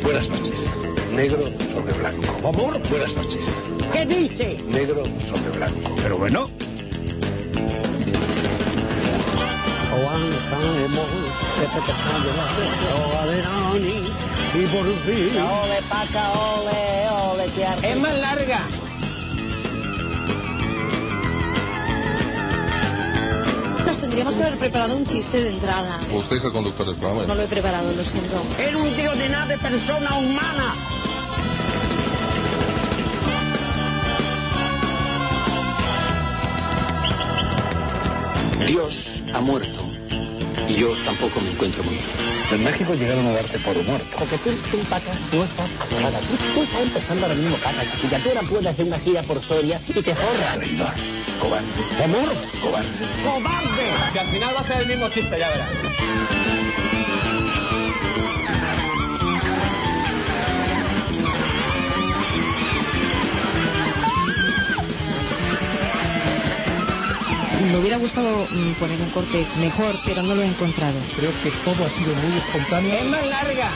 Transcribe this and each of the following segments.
buenas noches. Negro sobre blanco. Amor, buenas noches. ¿Qué dice? Negro sobre blanco. Pero bueno. Y por fin. Ole, paca, ole, ole, que Es más larga. Nos tendríamos que haber preparado un chiste de entrada. Usted es el conductor del programa. No lo he preparado, lo siento. Era un tío de nada de persona humana. Dios ha muerto. Y yo tampoco me encuentro muy bien. En México llegaron a darte por muerto. Porque tú paca, tú estás acabada. Tú estás empezando ahora mismo, paca, chiquilla. Tú ahora puedes hacer una gira por Soria y te forras. Traidor. Cobarde. Amor. Cobarde. ¡Cobarde! Si al final va a ser el mismo chiste, ya verás. Me hubiera gustado poner un corte mejor, pero no lo he encontrado. Creo que todo ha sido muy espontáneo. Es más larga.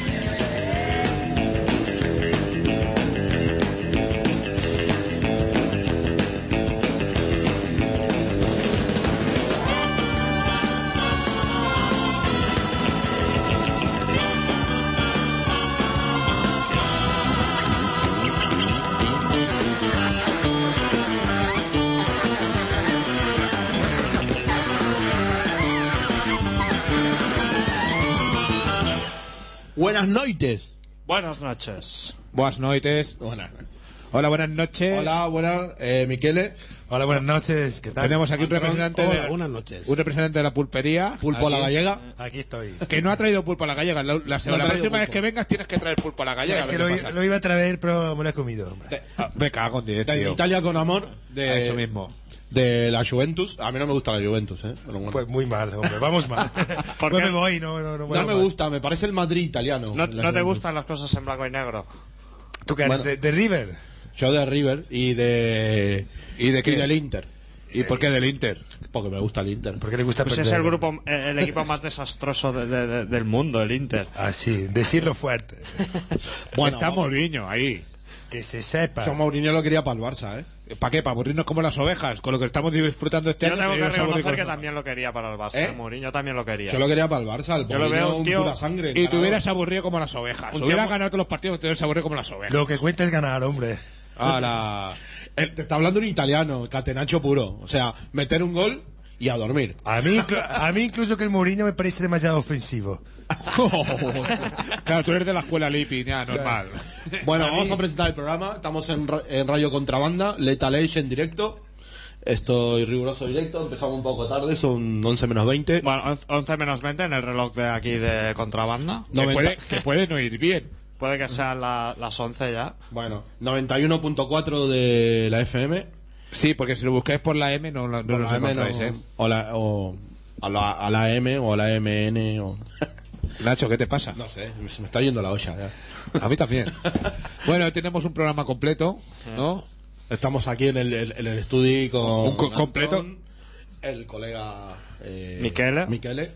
Buenas noites. Buenas noches. Buenas noites. Buenas. Hola, buenas noches. Hola, buenas, Miquele. Hola, buenas noches. ¿Qué tal? Tenemos aquí un representante buenas noches. un representante de la pulpería. Pulpo a la gallega. Aquí estoy. Que no ha traído pulpo a la gallega. La próxima vez pulpo. que vengas tienes que traer pulpo a la gallega. Es que lo iba a traer, pero me lo he comido. Me cago en 10, De tío. Italia con amor. De Eso mismo. De la Juventus. A mí no me gusta la Juventus, Pero bueno. Pues muy mal, hombre. Vamos mal. ¿Por No qué? me voy, no No me gusta, me parece el Madrid italiano. ¿No La te Juventus. gustan las cosas en blanco y negro? ¿Tú qué eres? Bueno. ¿De River? Yo de River y de. ¿Y de qué? Y del Inter. ¿Y por qué del Inter? Porque me gusta el Inter. Porque le gusta Pues perder. es el grupo, el equipo más desastroso del mundo, el Inter. Ah, sí. Decirlo fuerte. Bueno, está Mourinho ahí. Que se sepa. Yo Mourinho lo quería para el Barça, ¿Para qué? ¿Para aburrirnos como las ovejas? Con lo que estamos disfrutando este Yo año. tengo que nos aburrimos reconocer que con- también lo quería para el Barça. Mourinho también lo quería. Yo lo quería para el Barça. El Yo lo Mourinho veo un tío- pura sangre. Y te ganador. hubieras aburrido como las ovejas. Un Hubieras tío- ganado todos los partidos, te hubieras aburrido como las ovejas. Lo que cuenta es ganar, hombre. Te está hablando en italiano, catenaccio puro. O sea, meter un gol y a dormir. A mí incluso que el Mourinho me parece demasiado ofensivo. Claro, tú eres de la escuela Lippi, ya, normal. Bueno, vamos a presentar el programa. Estamos en Radio Contrabanda, Lethal Age en directo. Estoy riguroso directo. Empezamos un poco tarde, son 11 menos 20. Bueno, 11 menos 20 en el reloj de aquí de contrabanda. Que puede no ir bien. Puede que sean las 11 ya. Bueno, 91.4 de la FM. Sí, porque si lo buscáis por la M no Por nos la M encontráis, no- o a la M o a la MN o... Nacho, ¿qué te pasa? No sé, se me está yendo la olla ya. A mí también. Bueno, tenemos un programa completo, ¿no? Estamos aquí en el estudio con... Completo. Antón, el colega... Miquele.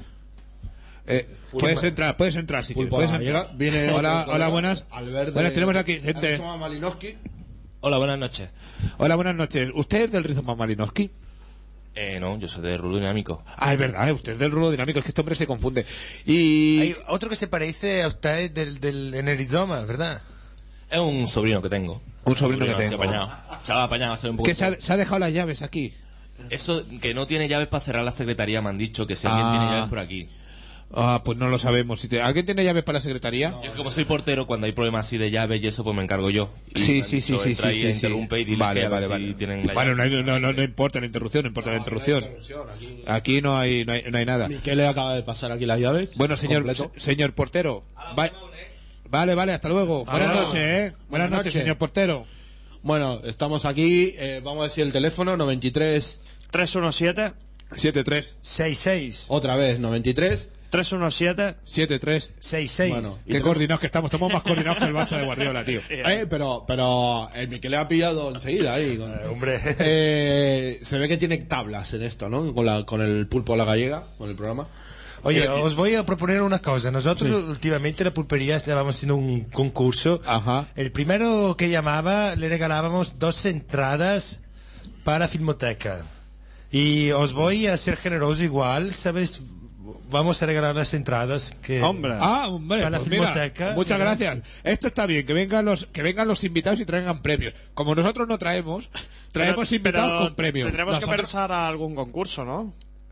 Puedes entrar si quieres. Pulpo Puedes a la entrar. gallega. Viene Hola, otro hola, colega, buenas. Albert Buenas, tenemos aquí gente. Rizoma Malinowski. Hola, buenas noches. Hola, buenas noches. ¿Usted es del Rizoma Malinowski? No, yo soy de Rulo Dinámico. Ah, es verdad, usted es del Rulo Dinámico, es que este hombre se confunde. Y... Hay otro que se parece a usted del Enerizoma, ¿verdad? Es un sobrino que tengo. Un sobrino que así tengo. apañado. Chaval apañado, va a ser un poco... Que se ha dejado las llaves aquí. Eso, que no tiene llaves para cerrar la secretaría, me han dicho, que si alguien tiene llaves por aquí. Ah, pues no lo sabemos. ¿Alguien tiene llaves para la secretaría? Yo como soy portero, cuando hay problemas así de llaves y eso, pues me encargo yo. Y Sí, me han sí, dicho, sí, entra sí, ahí, sí, interrumpe y dile Vale, que a ver vale, si vale. tienen la Bueno, llave. no importa la interrupción, no importa la interrupción. Aquí no hay nada. Miquele acaba de pasar aquí las llaves. Bueno, Completo. señor portero. Vale, hasta luego. Buenas noches, Buenas Buenas noches, noches. señor portero. Bueno, estamos aquí. Vamos a decir el teléfono, 93... 317 73 66 Otra vez, 93... 317 73 66. Bueno, Qué coordinados que estamos más coordinados que el Barça de Guardiola, tío. Sí, pero el Miquele ha pillado enseguida ahí. Hombre. Se ve que tiene tablas en esto, ¿no? Con el pulpo a la gallega, con el programa. Oye, os voy a proponer una cosa. Nosotros últimamente en la pulpería estábamos haciendo un concurso. Ajá. El primero que llamaba le regalábamos 2 entradas para Filmoteca. Y os voy a ser generoso igual, ¿sabes? Vamos a regalar las entradas que Hombre. para la pues mira, Filmoteca. muchas gracias. Esto está bien, que vengan los invitados y traigan premios. Como nosotros no traemos invitados con premios. Tendremos que pensar a algún concurso, ¿no?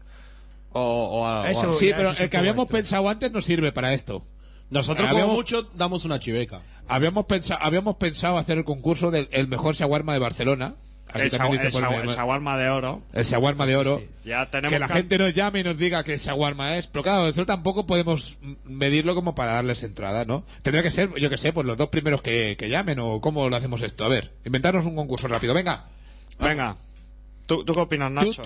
Eso, Sí, ya pero es el que un habíamos poco pensado antes no sirve para esto. Nosotros como mucho damos una chiveca. Habíamos pensado hacer el concurso del el mejor shawarma de Barcelona. Aquí El también dice por el shawarma de oro. el shawarma de oro. Ya tenemos Que la gente nos llame y nos diga qué shawarma es. Pero claro, eso tampoco podemos medirlo como para darles entrada, ¿no? Tendría que ser, yo que sé, pues los 2 primeros que llamen o cómo lo hacemos esto. A ver, inventarnos un concurso rápido. Venga. Venga. ¿Tú qué opinas, Nacho?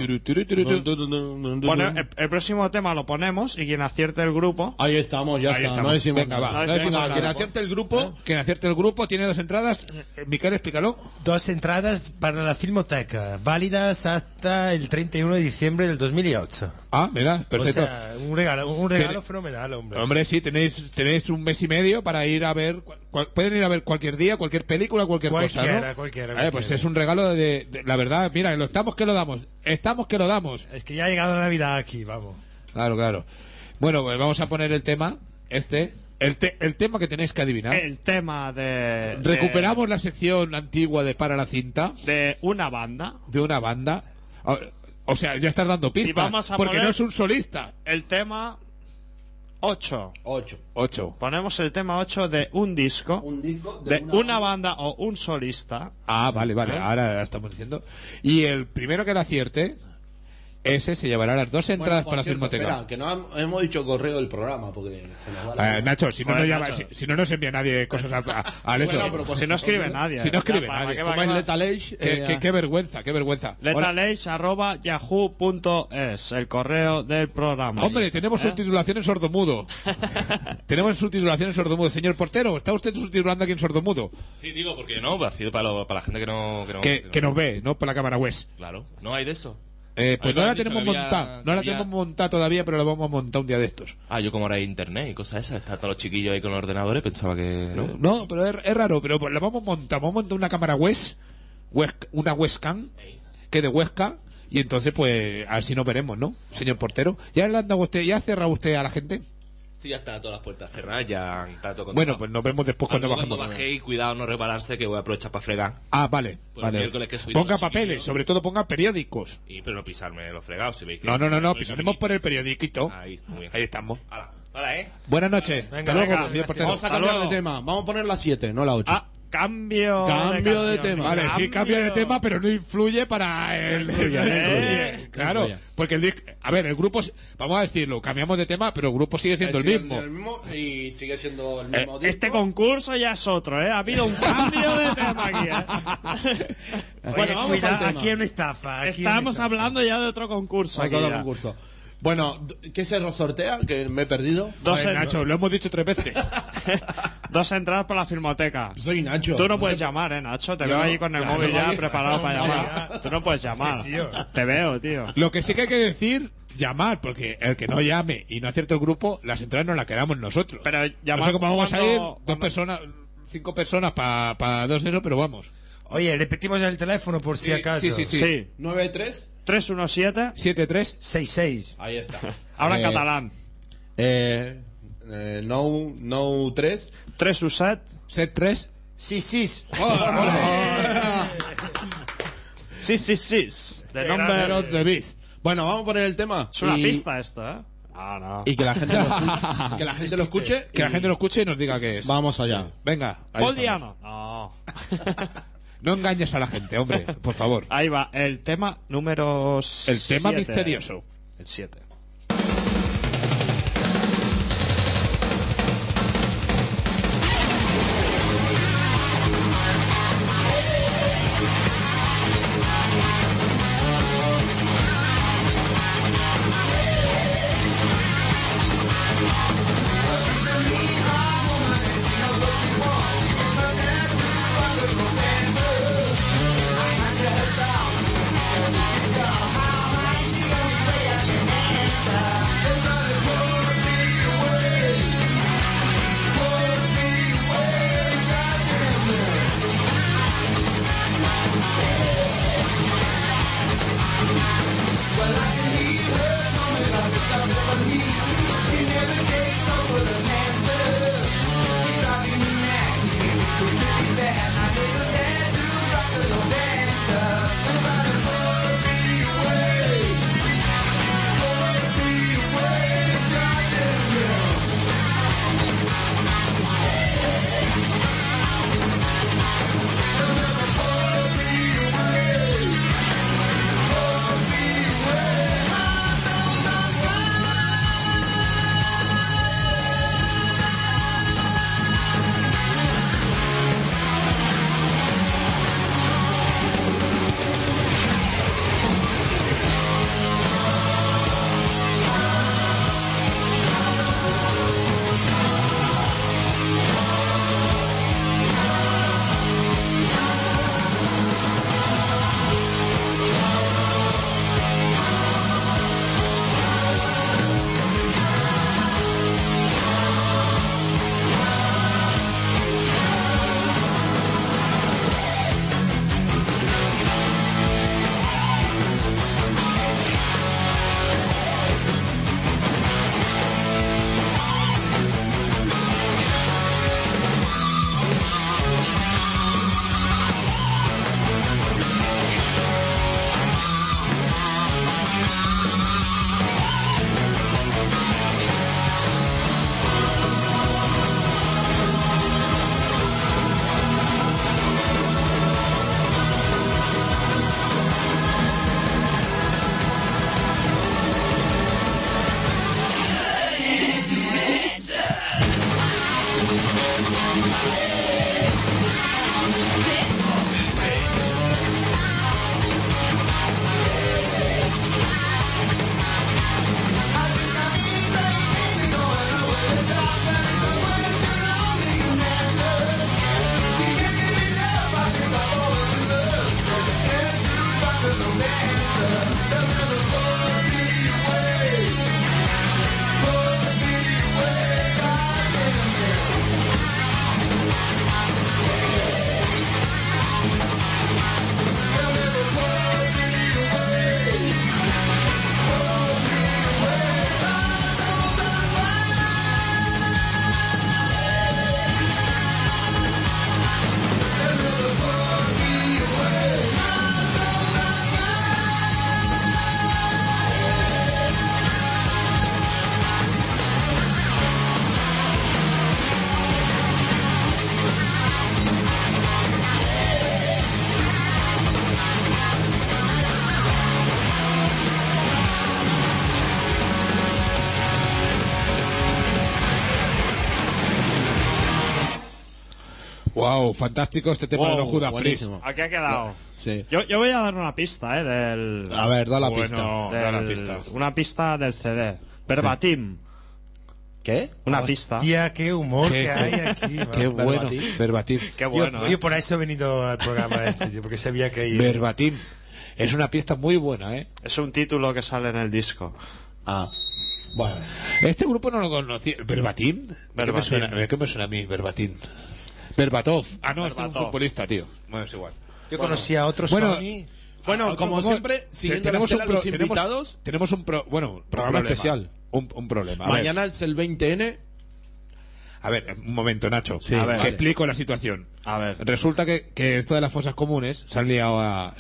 Bueno, el próximo tema lo ponemos y quien acierte el grupo... Ahí estamos, ya Ahí está. estamos. No decimos Venga, nada. va. No decimos Venga, nada. Quien acierte el grupo... Quien acierte el grupo tiene 2 entradas. Miquel, explícalo. 2 entradas para la Filmoteca, válidas hasta el 31 de diciembre del 2008. Ah, mira, perfecto. O sea, un regalo fenomenal, hombre. Hombre, sí, tenéis un mes y medio para ir a ver. Pueden ir a ver cualquier día, cualquier película, cualquier cosa, ¿no? Cualquiera. Pues es un regalo de la verdad. Mira, estamos que lo damos. Es que ya ha llegado la Navidad aquí, vamos. Claro. Bueno, pues vamos a poner el tema. El tema que tenéis que adivinar. El tema de... Recuperamos la sección antigua de Para la Cinta. De una banda. De una banda. O sea, ya estás dando pistas. Y vamos a porque poner no es un solista. El tema 8. 8. Ponemos el tema 8 de un disco. De una banda o un solista. Ah, vale. Ahora estamos diciendo. Y el primero que la acierte, ese se llevará las 2 entradas para la Filmoteca. Espera, que no hemos dicho correo del programa porque se nos va la... Nacho, si no, Joder, nos Nacho. si no nos envía nadie cosas al Bueno, eso. pero Si no escribe nadie. Si no escribe Ya, nadie. ¿para ¿Cómo es qué va? Lethal Age? Qué vergüenza. Hola. Letalage@yahoo.es, el correo del programa. Hombre, tenemos subtitulación en sordomudo. Tenemos subtitulación en sordomudo. Señor portero, ¿está usted subtitulando aquí en sordomudo? Sí, digo, porque no, ha sido para la gente que no... Que nos ve, no por la cámara web. Claro, no hay de eso. Pues no me la han dicho tenemos que había- montada. No la había- tenemos montada todavía, pero la vamos a montar un día de estos. Yo como ahora hay internet y cosas esas, están todos los chiquillos ahí con los ordenadores, pensaba que... No, pero es raro, pero pues la vamos a montar. Vamos a montar una cámara una webcam, que de Huesca, y entonces pues así nos veremos, ¿no? Señor portero. ¿Ya le han dado usted, ya ha cerrado usted a la gente? Sí, ya está todas las puertas cerradas, ya está todo controlado. Bueno, pues nos vemos después cuando Cuando bajemos. bajéis, cuidado no repararse, que voy a aprovechar para fregar. Vale. Pues el miércoles que soy Ponga todo papeles, chiquillo. sobre todo ponga periódicos. Pero no pisarme los fregados, si veis que... No, soy pisaremos por el periodiquito. Ahí, muy bien. Ahí estamos. Hola, Buenas noches. Hasta luego, señor portero. Vamos a cambiar de tema. Vamos a poner la 7, no la 8. Cambio de canción. tema. Vale, sí, cambia de tema, pero no influye para el... Claro, porque el disco... A ver, el grupo... Vamos a decirlo, cambiamos de tema, pero el grupo sigue siendo el mismo. Y sigue siendo el mismo disco. Este concurso ya es otro, ¿eh? Ha habido un cambio de tema aquí, ¿eh? Bueno, vamos al tema. Aquí hay una estafa. Estamos hablando ya de otro concurso. Hay aquí otro ya. concurso. Bueno, ¿qué se sortea? Que me he perdido. Joder, Nacho, lo hemos dicho 3 veces. 2 entradas para la Filmoteca. Soy Nacho. Tú no puedes llamar, Nacho. Te Yo veo no. ahí con el Claro, móvil ya vale. preparado para llamar. Tú no puedes llamar. Te veo, tío. Lo que sí que hay que decir, llamar, porque el que no llame y no acierte el grupo, las entradas nos las quedamos nosotros. Pero No llamar sé cómo vamos a ir, cuando- 2 personas, 5 personas para 2 eso, pero vamos. Oye, repetimos el teléfono por si acaso. Sí. 93 317 73 66. Ahí está. Ahora en catalán. No 3 317 set 3. Sí, sí. Sí. De Number nombre. of the Beast. Bueno, vamos a poner el tema. Es una y, pista esto, ¿eh? No. Y que la gente lo escuche. Que la gente lo escuche. Que la gente lo escuche y nos diga qué es. Vamos allá. Venga. ahí Paul estamos. Diano. No. No engañes a la gente, hombre, por favor. Ahí va, el tema número El tema 7. misterioso. El 7. How I see Wow, fantástico este tema de los Judas Priest. Aquí ha quedado. Sí. Yo voy a dar una pista, del... A ver, da la Bueno, pista. da la pista. Una pista del CD. Verbatim. ¿Qué? Una pista. Tía, qué humor que hay aquí. Qué man. bueno, verbatim. Qué bueno, Yo por eso he venido al programa este, tío, porque sabía que... Verbatim. Es una pista muy buena, ¿eh? Es un título que sale en el disco. Ah. Bueno. Este grupo no lo conocí. ¿Verbatim? Verbatim. ¿Qué me suena a mí, Verbatim? Berbatov. Ah, no, este es un Berbatov. futbolista, tío. Bueno, es igual. Yo conocía a otro Bueno, Sony. Bueno, como siempre, siguiendo la estela, los invitados, tenemos un programa problema. especial. Un problema. A ver, mañana es el 20N. a ver, un momento, Nacho. Sí, a ver, vale. te explico la situación. A ver. Resulta que esto de las fosas comunes se han liado a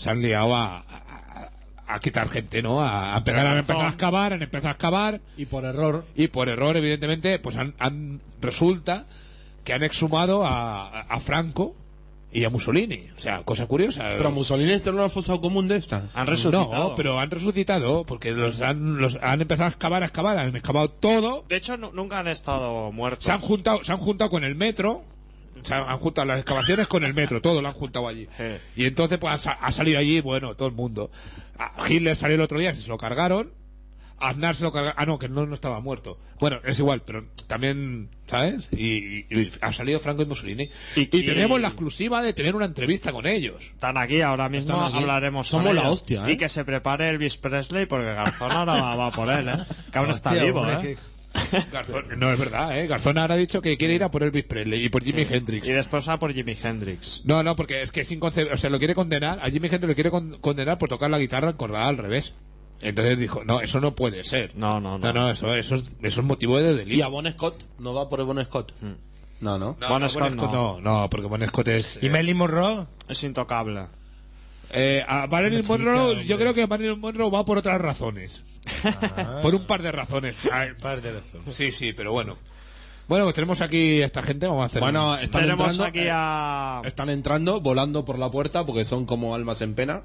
quitar gente, ¿no? A empezar a excavar. Y por error. Y por error, evidentemente, pues resulta que han exhumado a Franco y a Mussolini. O sea, cosa curiosa. Pero Mussolini está en una fosa común de esta. Han resucitado. No, pero han resucitado porque los han empezado a excavar, han excavado todo. De hecho, nunca han estado muertos. Se han juntado con el metro. Se han juntado las excavaciones con el metro, todo lo han juntado allí. Y entonces pues ha salido allí, bueno, todo el mundo. Hitler salió el otro día, se lo cargaron. Aznar se lo cargaron. Ah, no, que no estaba muerto. Bueno, es igual, pero también, ¿sabes? Y ha salido Franco y Mussolini. Y tenemos la exclusiva de tener una entrevista con ellos. Están aquí, ahora mismo Están aquí. hablaremos Somos con la ellos. hostia, ¿eh? Y que se prepare Elvis Presley porque Garzón ahora va por él, ¿eh? Que aún está Hostia, vivo, hombre, ¿eh? Garzón, no es verdad, ¿eh? Garzón ahora ha dicho que quiere ir a por Elvis Presley y por Jimi Hendrix. Y después va por Jimi Hendrix. No, porque es que es inconcebible. O sea, lo quiere condenar. A Jimi Hendrix lo quiere condenar por tocar la guitarra encordada al revés. Entonces dijo, no, eso no puede ser. No. Eso es motivo de delito. ¿Y a Bon Scott? ¿No va por el Bon Scott? No. Bon Scott no, porque Bon Scott es... ¿Y Marilyn Monroe? Es intocable. A Marilyn Una chica, Monroe, hombre. yo creo que Marilyn Monroe va por otras razones. Por un par de razones. Par de razones. Sí, pero bueno. Bueno, pues tenemos aquí a esta gente, vamos a hacer... Bueno, están Tenemos entrando, aquí a... están entrando, volando por la puerta porque son como almas en pena.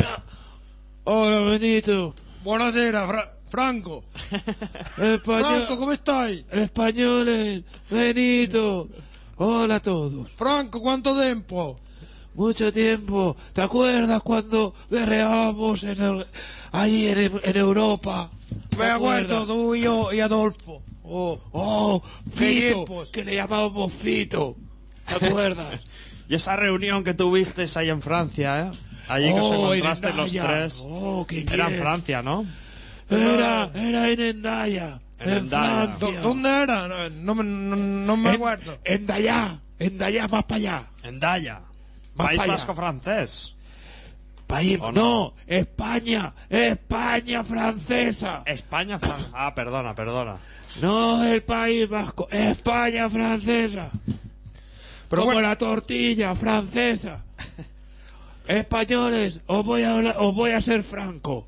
Hola, Benito. Buonasera, Franco. Franco, ¿cómo estáis? Españoles, Benito. Hola a todos. Franco, ¿cuánto tiempo? Mucho tiempo. ¿Te acuerdas cuando guerreábamos allí en Europa? Me acuerdo, tú y yo y Adolfo. Oh, Fito, tiempos. que le llamábamos Fito. ¿Te acuerdas? Y esa reunión que tuvisteis ahí en Francia, ¿eh? Allí que os encontraste los tres. Oh, qué Era en bien. Francia, ¿no? Era en Endaya. En En Hendaya. Francia. ¿Dónde era? No me acuerdo. En Dayá, más para allá. En Daya. Más País pa' allá. Vasco francés. País, ¿O no, España francesa. España francesa. Ah, perdona. No el País Vasco, España francesa. Pero Como bueno. la tortilla francesa. Españoles, os voy a ser franco.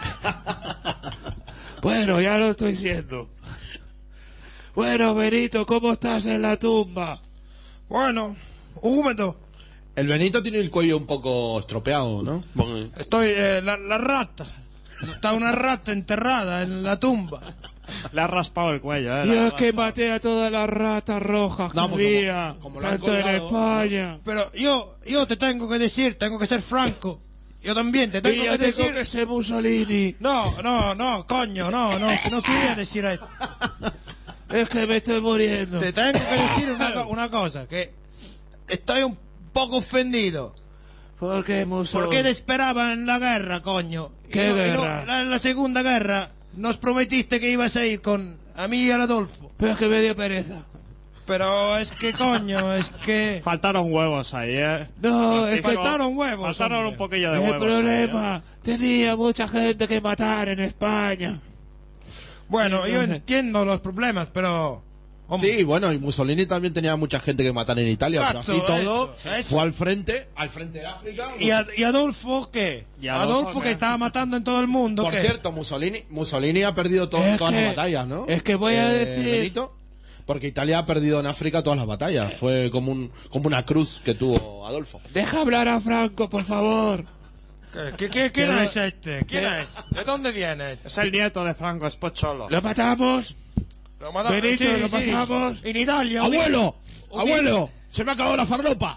Bueno, ya lo estoy siendo. Bueno, Benito, ¿cómo estás en la tumba? Bueno, húmedo. El Benito tiene el cuello un poco estropeado, ¿no? Estoy, la rata. Está una rata enterrada en la tumba. Le has raspado el cuello, Yo es que maté a todas las ratas rojas que había, como lo han tanto en colgado. España. Pero yo te tengo que decir, tengo que ser franco. Yo también te tengo Y yo que tengo decir... que ser Mussolini. No, coño, no quería decir esto. Es que me estoy muriendo. Te tengo que decir una cosa, que estoy un poco ofendido. ¿Por qué Mussolini? ¿Por qué te esperaba en la guerra, coño? ¿Qué guerra? En la Segunda Guerra nos prometiste que ibas a ir con a mí y al Adolfo. Pero es que me dio pereza. Pero es que, coño, es que... Faltaron huevos ahí, No, es que Faltaron huevos. Faltaron hombre. un poquillo de el huevos. problema, tenía mucha gente que matar en España. Bueno, yo Entonces- entiendo los problemas, pero... hombre, Sí, bueno, y Mussolini también tenía mucha gente que matar en Italia, pero Cazzo, así todo eso. fue al frente de África. ¿Y Adolfo qué? ¿Y Adolfo Adolfo qué? que estaba matando en todo el mundo, Por ¿qué? cierto, Mussolini ha perdido Es todas que- las batallas, ¿no? es que voy a decir- Benito, porque Italia ha perdido en África todas las batallas. Fue como una cruz que tuvo Adolfo. Deja hablar a Franco, por favor. ¿Quién es este? ¿Quién es? ¿De dónde viene? Es el nieto de Franco Spocholo. ¿Lo matamos? Lo mataron- Benito, ¿lo pasamos? En Italia. ¡Abuelo! ¡Abuelo! ¡Se me ha acabado la farlopa!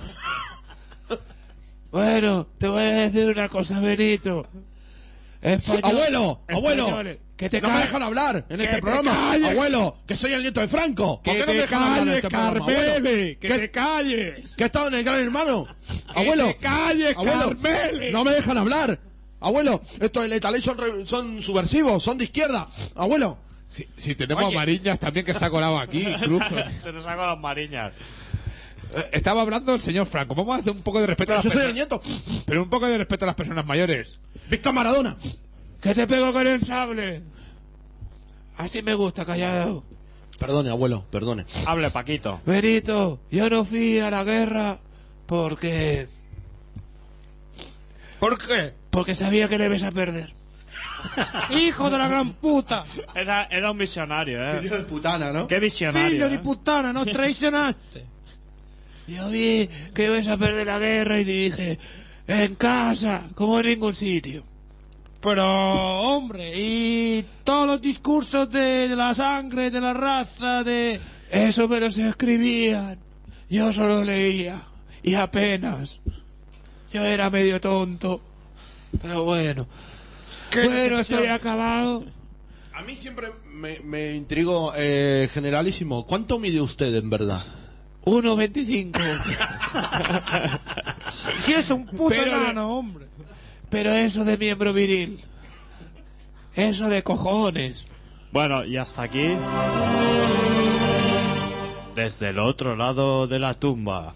Bueno, te voy a decir una cosa, Benito. ¡Abuelo! ¡Abuelo! Españoles, que te no me calles. dejan hablar en Que este te programa. calles. ¡Abuelo! Que soy el nieto de Franco. ¿Por Que qué no te me dejan hablar en calles, este programa, abuelo? Carmele, que ¿Qué- te calles. ¿Que he estado en el Gran Hermano? Que ¡Abuelo! te calles, ¡Abuelo! Carmele. ¡No me dejan hablar! ¡Abuelo! Estos de Letaley son subversivos, son de izquierda. ¡Abuelo! Si tenemos Oye. a Mariñas también que se ha colado aquí, incluso. Se nos sacó las mariñas. Estaba hablando el señor Franco. Vamos a hacer un poco de respeto a Pero las yo soy el personas. nieto. Pero un poco de respeto a las personas mayores. ¡Visca Maradona! Que te pego con el sable. Así me gusta, callado. Perdone, abuelo, perdone. Hable, Paquito. Benito, yo no fui a la guerra porque... ¿Por qué? Porque sabía que le ibas a perder. Hijo de la gran puta. Era un visionario, Hijo de putana, ¿no? Qué visionario. Figlio di puttana, nos traicionaste. Yo vi que ibas a perder la guerra y dije, en casa, como en ningún sitio. Pero, hombre, y todos los discursos de la sangre, de la raza, de... Eso me los escribían. Yo solo leía. Y apenas. Yo era medio tonto. Pero bueno. ¿Qué Bueno, decepción? estoy acabado. A mí siempre me intrigo, generalísimo. ¿Cuánto mide usted en verdad? 1,25. Si es un puto Pero- enano, hombre. Pero eso de miembro viril. Eso de cojones. Bueno, y hasta aquí. Desde el otro lado de la tumba.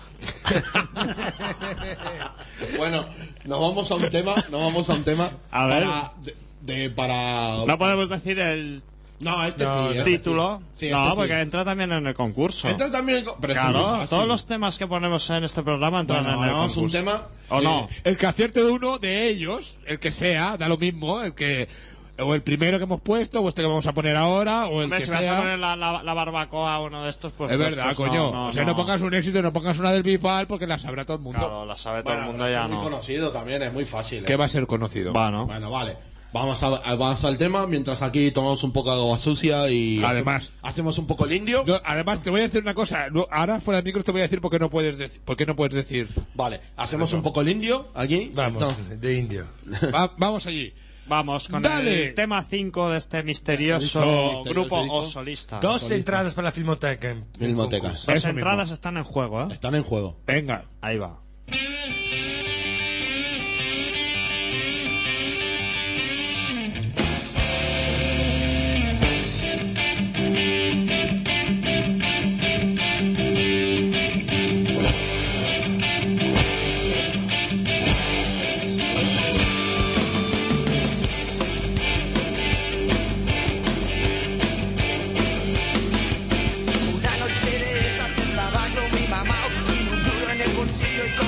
Bueno, nos vamos a un tema. A ver. Para... No podemos decir el No, este No, sí. este título. sí. Sí, no, este sí. porque entra también en el concurso. Entra también en... Pero es muy Claro, fácil. todos los temas que ponemos en este programa entran Bueno, en el hagamos concurso. un tema... ¿O no? El que acierte uno de ellos, el que sea, da lo mismo, el que... O el primero que hemos puesto, o este que vamos a poner ahora, o el Hombre, que si vas a sea... poner la barbacoa a uno de estos, pues... Es pues, verdad, pues coño. no, o sea, no pongas un éxito, no pongas una del Bisbal, porque la sabrá todo el mundo. Claro, la sabe todo Bueno, el mundo pero ya es muy no. conocido también, es muy fácil. ¿Qué va a ser conocido? Bueno. Bueno, vale. Vamos al tema, mientras aquí tomamos un poco de agua sucia y... Además. Hacemos un poco el indio. No, además, te voy a decir una cosa. Ahora, fuera de micro, te voy a decir por qué no puedes decir. Vale, hacemos un poco el indio aquí. Vamos, Esto. de indio. Vamos allí. Vamos con Dale. el tema 5 de este misterioso Misterioso grupo disco. o solista. Dos entradas para la Filmoteca. en Filmoteca. concurso. Dos Eso entradas están en juego, ¿eh? Están en juego. Venga. Ahí va. Una noche de esas estaba yo mi mamá sin un duro en el bolsillo y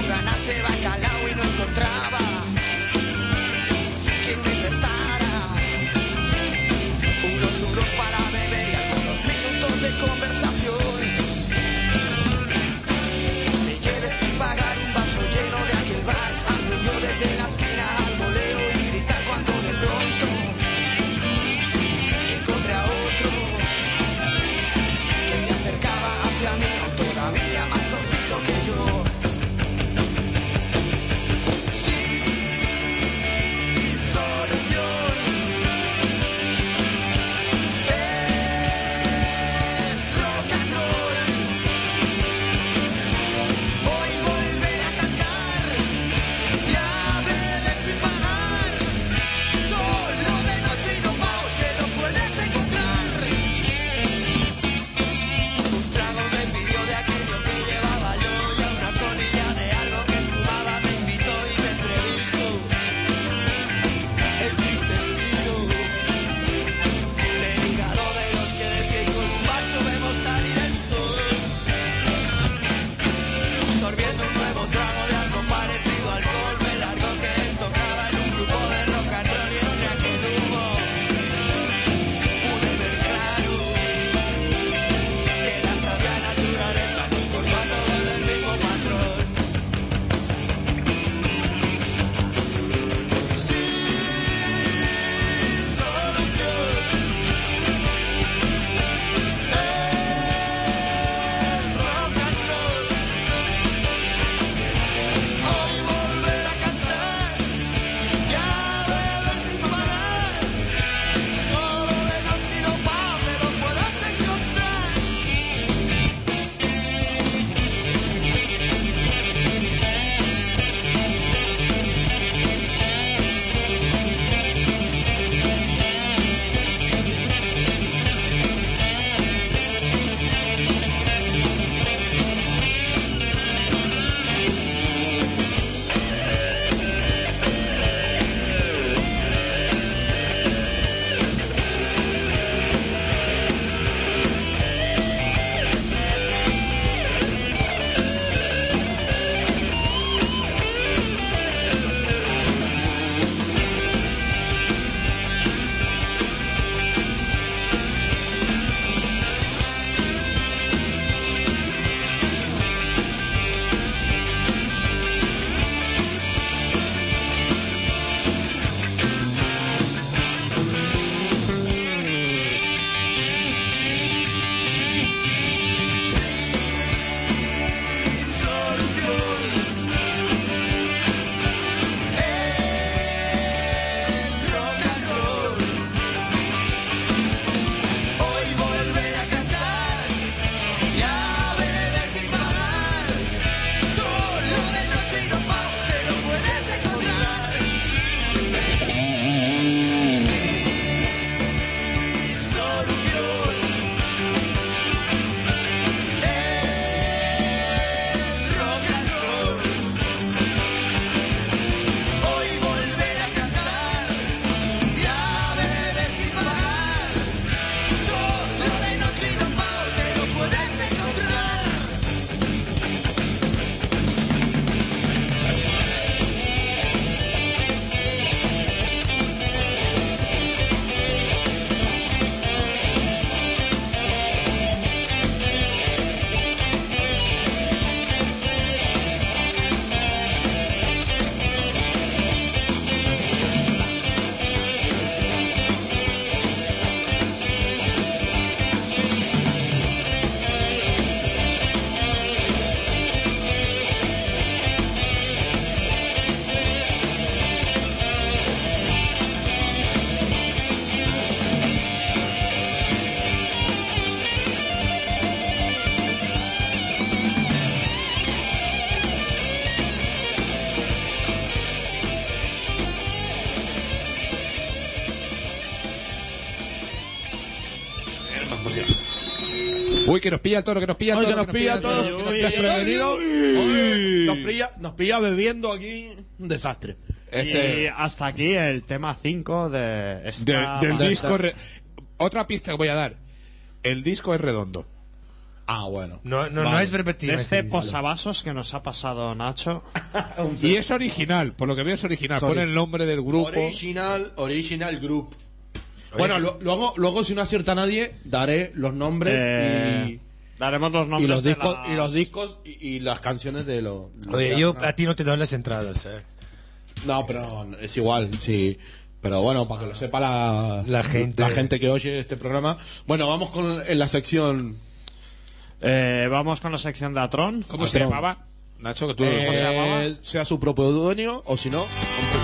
Uy, que nos pilla todo, que nos pilla todo. Que nos pilla todos desprevenidos. Nos pilla bebiendo aquí. Un desastre. Y hasta aquí el tema 5 de del disco. Otra pista que voy a dar. El disco es redondo. Ah, bueno. No es repetido. De este posavasos que nos ha pasado Nacho. Y es original, por lo que veo es original. Pone el nombre del grupo. Original Group. Bueno, luego si no acierta nadie, daré los nombres y... Daremos los nombres y los discos y las canciones de los... Oye, yo a ti no te doy las entradas, No, pero es igual, sí. Pero bueno, para que lo sepa la gente que oye este programa. Bueno, vamos con la sección... vamos con la sección de Atron. ¿Cómo se llamaba? Nacho, que tú ¿cómo se llamaba? Sea su propio dueño, o si no...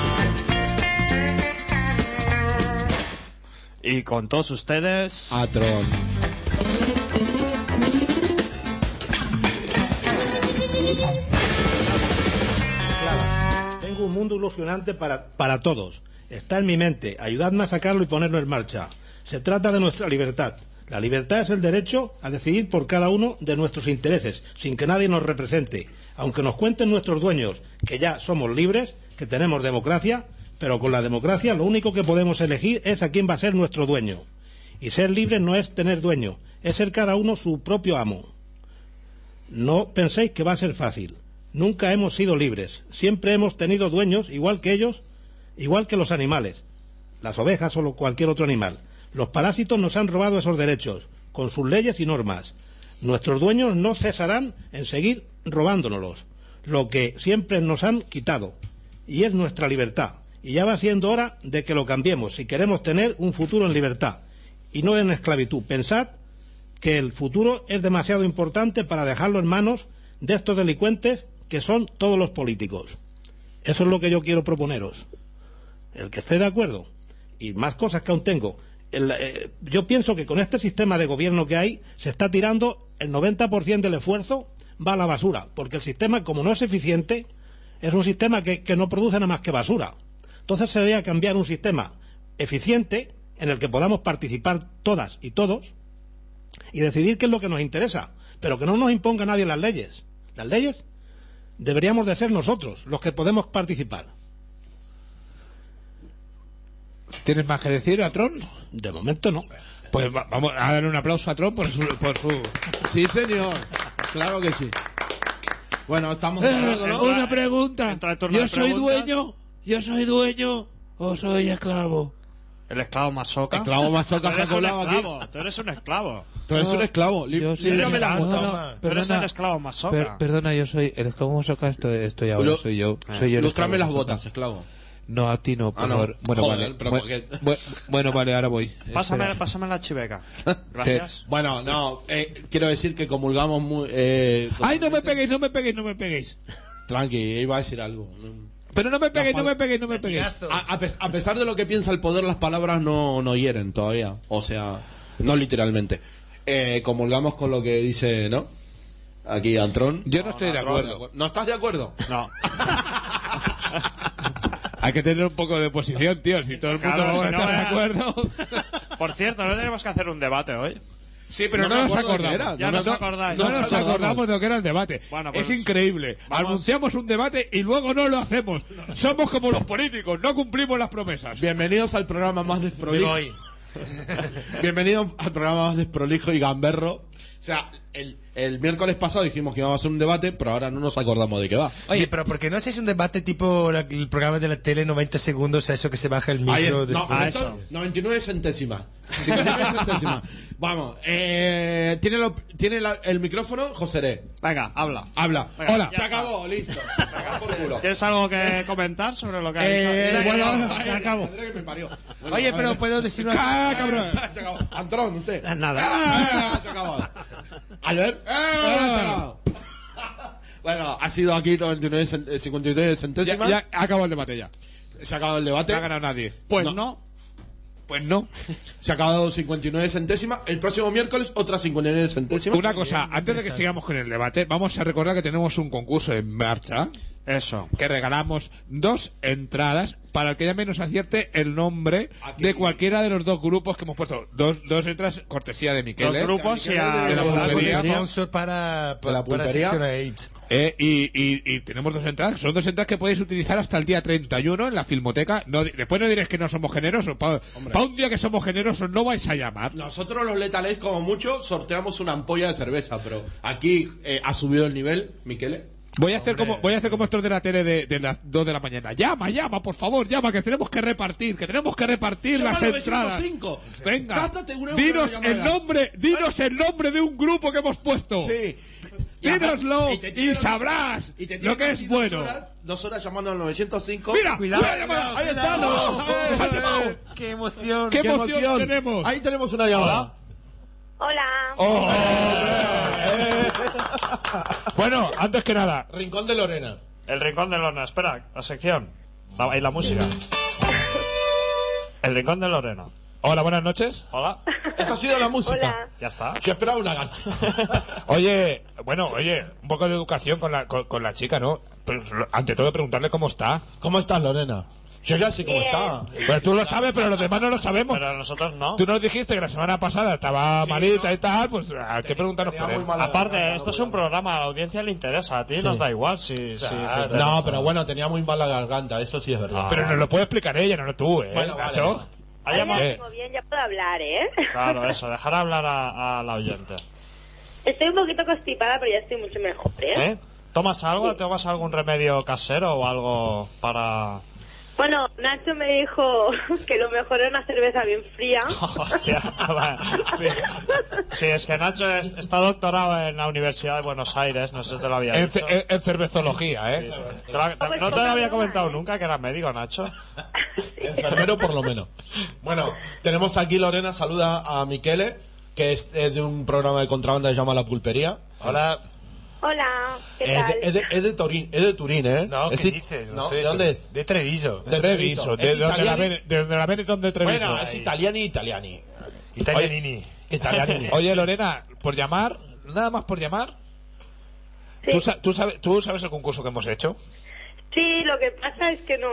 Y con todos ustedes... Atron. Tengo un mundo ilusionante para todos. Está en mi mente. Ayudadme a sacarlo y ponerlo en marcha. Se trata de nuestra libertad. La libertad es el derecho a decidir por cada uno de nuestros intereses, sin que nadie nos represente. Aunque nos cuenten nuestros dueños que ya somos libres, que tenemos democracia, pero con la democracia lo único que podemos elegir es a quién va a ser nuestro dueño. Y ser libre no es tener dueño, es ser cada uno su propio amo. No penséis que va a ser fácil. Nunca hemos sido libres. Siempre hemos tenido dueños, igual que ellos, igual que los animales, las ovejas o cualquier otro animal. Los parásitos nos han robado esos derechos, con sus leyes y normas. Nuestros dueños no cesarán en seguir robándonoslos, lo que siempre nos han quitado, y es nuestra libertad. Y ya va siendo hora de que lo cambiemos si queremos tener un futuro en libertad y no en esclavitud. Pensad que el futuro es demasiado importante para dejarlo en manos de estos delincuentes que son todos los políticos. Eso es lo que yo quiero proponeros. El que esté de acuerdo. Y más cosas que aún tengo. Yo pienso que con este sistema de gobierno que hay se está tirando el 90% del esfuerzo va a la basura, porque el sistema, como no es eficiente, es un sistema que no produce nada más que basura. Entonces sería cambiar un sistema eficiente en el que podamos participar todas y todos y decidir qué es lo que nos interesa, pero que no nos imponga nadie las leyes. Las leyes deberíamos de ser nosotros los que podemos participar. ¿Tienes más que decir, Atron? De momento no. Pues vamos a dar un aplauso a Atron por su... Sí, señor. Claro que sí. Bueno, estamos... Una pregunta. ¿Yo soy dueño? ¿Yo soy dueño o soy esclavo? El esclavo masoca. El esclavo masoca se ha colado aquí. Tú eres un esclavo. Tú eres un esclavo. Yo soy Líbrame la boca. Tú eres el esclavo masoca. Perdona, yo soy el esclavo masoca. Estoy ahora. Soy yo. Soy el Lústrame las botas, esclavo. No, a ti no, por favor. Bueno, joder, vale. Bueno, vale, ahora voy. Pásame la chiveca. Gracias. Bueno, no, quiero decir que comulgamos muy... ¡Ay, no me peguéis! Tranqui, iba a decir algo. Pero no me peguéis. A pesar de lo que piensa el poder, las palabras no hieren todavía. O sea, no literalmente. Comulgamos con lo que dice, ¿no? Aquí, Antrón. Yo no estoy de acuerdo. ¿No estás de acuerdo? No. Hay que tener un poco de posición, tío. Si todo el mundo no está de acuerdo. Por cierto, no tenemos que hacer un debate hoy. Sí, pero no nos acordamos. Ya nos acordáis. No nos acordamos de lo que era el debate. Bueno, pues es increíble. Anunciamos un debate y luego no lo hacemos. Somos como los políticos, no cumplimos las promesas. Bienvenidos al programa más desprolijo. Bienvenidos al programa más desprolijo y gamberro. O sea, el miércoles pasado dijimos que íbamos a hacer un debate, pero ahora no nos acordamos de qué va. Oye, pero ¿por qué no hacéis un debate tipo el programa de la tele, 90 segundos, eso que se baja el micro? Eso. 99 centésimas. 59 centésimas. Vamos, tiene el micrófono, Joseré. Venga, habla. Venga, hola. Se acabó, listo. ¿Tienes algo que comentar sobre lo que ha dicho? Bueno, se acabó. Que me parió. Bueno, Oye, pero puedo decir una... cabrón. Se acabó. Antrón, usted. Nada. Se acabó. Albert. Se acabó. Bueno, ha sido aquí 59 centésimas. Ya acabó el debate ya. Se ha acabado el debate. No ha ganado nadie. Pues no. Se ha acabado 59 centésimas. El próximo miércoles otra 59 centésimas. Una cosa, antes de que sigamos con el debate, vamos a recordar que tenemos un concurso en marcha. Eso. Que regalamos 2 entradas para el que llame y nos acierte el nombre de cualquiera de los 2 grupos que hemos puesto. Dos entradas cortesía de Miquel. 2 grupos y de la pulpería. Sponsor para Sección 8. Y tenemos 2 entradas. Son 2 entradas que podéis utilizar hasta el día 31 en la Filmoteca. Después no diréis que no somos generosos. Para un día que somos generosos no vais a llamar. Nosotros los letales, como mucho, sorteamos una ampolla de cerveza, pero aquí ha subido el nivel, Miquel. Voy a hacer como estos de la tele de las 2 de la mañana. Llama, por favor, llama, que tenemos que repartir las entradas. Venga, Gástate un euro dinos en la el nombre de un grupo que hemos puesto. Sí. Dínoslo y sabrás lo que es bueno. 2 horas llamando al 905. Mira, cuidado. Ahí está. ¡Qué emoción! ¡Qué emoción tenemos! Ahí tenemos una llamada. Hola. Bueno, antes que nada, Rincón de Lorena. El Rincón de Lorena. Espera, la sección. Y la música. El Rincón de Lorena. Hola, buenas noches. Hola. Esa ha sido la música. Hola. Ya está. Yo esperaba una canción. Oye, un poco de educación con la chica, ¿no? Pero, ante todo, preguntarle cómo está. ¿Cómo estás, Lorena? Yo ya sé cómo está. Pues tú lo sabes, pero los demás no lo sabemos. Pero nosotros no. Tú nos dijiste que la semana pasada estaba malita y tal, pues hay que preguntarnos por él. Aparte, esto es un programa, a la audiencia le interesa, a ti nos da igual si te interesa. No, pero bueno, tenía muy mala garganta, eso sí es verdad. Pero nos lo puede explicar ella, no tú, Bueno, Nacho. Ha llamado- Bien, ya puedo hablar, ¿eh? Claro, eso, dejar hablar a la oyente. Estoy un poquito constipada, pero ya estoy mucho mejor, ¿eh? ¿Tomas algo? ¿Tomas algún remedio casero o algo para...? Bueno, Nacho me dijo que lo mejor era una cerveza bien fría. Hostia, sí. Sí, es que Nacho está doctorado en la Universidad de Buenos Aires, no sé si te lo había dicho. En cervezología, ¿eh? ¿No te lo había comentado nunca que era médico, Nacho? Enfermero por lo menos. Bueno, tenemos aquí Lorena, saluda a Miquele, que es de un programa de contrabanda que se llama La Pulpería. Hola. Hola, ¿qué tal? Es de Turín, ¿eh? No, Es ¿qué it- dices? ¿no? No sé. ¿De dónde es? De Treviso. De Treviso, de Es italiani. donde la Benetton de Treviso. Bueno, es italiani. Italianini. Italiani. Oye, Lorena, por llamar, nada más por llamar. Sí. ¿Tú sabes el concurso que hemos hecho? Sí, lo que pasa es que no.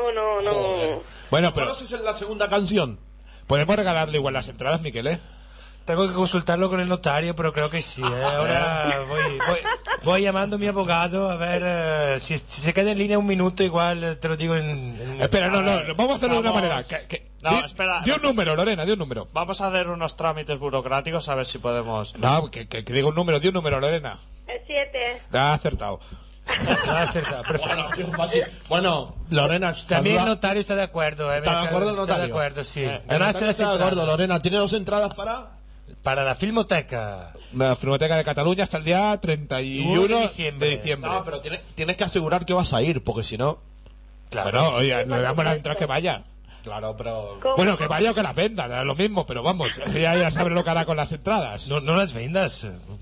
Bueno, pero ¿Conoces la segunda canción? podemos regalarle igual las entradas, Miquel, Tengo que consultarlo con el notario, pero creo que sí. Ahora voy llamando a mi abogado a ver si se queda en línea un minuto, igual te lo digo en... Espera, no, vamos a hacerlo de una manera. No, espera. Di un número, Lorena, di un número. Vamos a hacer unos trámites burocráticos a ver si podemos... No, que diga un número, di un número, Lorena. El 7. Ha acertado. No ha acertado, pero Bueno, ha sido fácil. Bueno, Lorena, también el saluda. notario está de acuerdo. ¿Está de acuerdo el notario? Está de acuerdo, sí. El Ganaste notario las está de acuerdo, entradas Lorena. ¿Tiene 2 entradas para la Filmoteca. La Filmoteca de Cataluña hasta el día 31 de diciembre. No, pero tienes que asegurar que vas a ir, porque si no... Claro, bueno, oye, le damos la entrada que vaya. Claro, pero... Bueno, que vaya o que las venda, da lo mismo, pero vamos, ya sabe lo que hará con las entradas. No las vendas,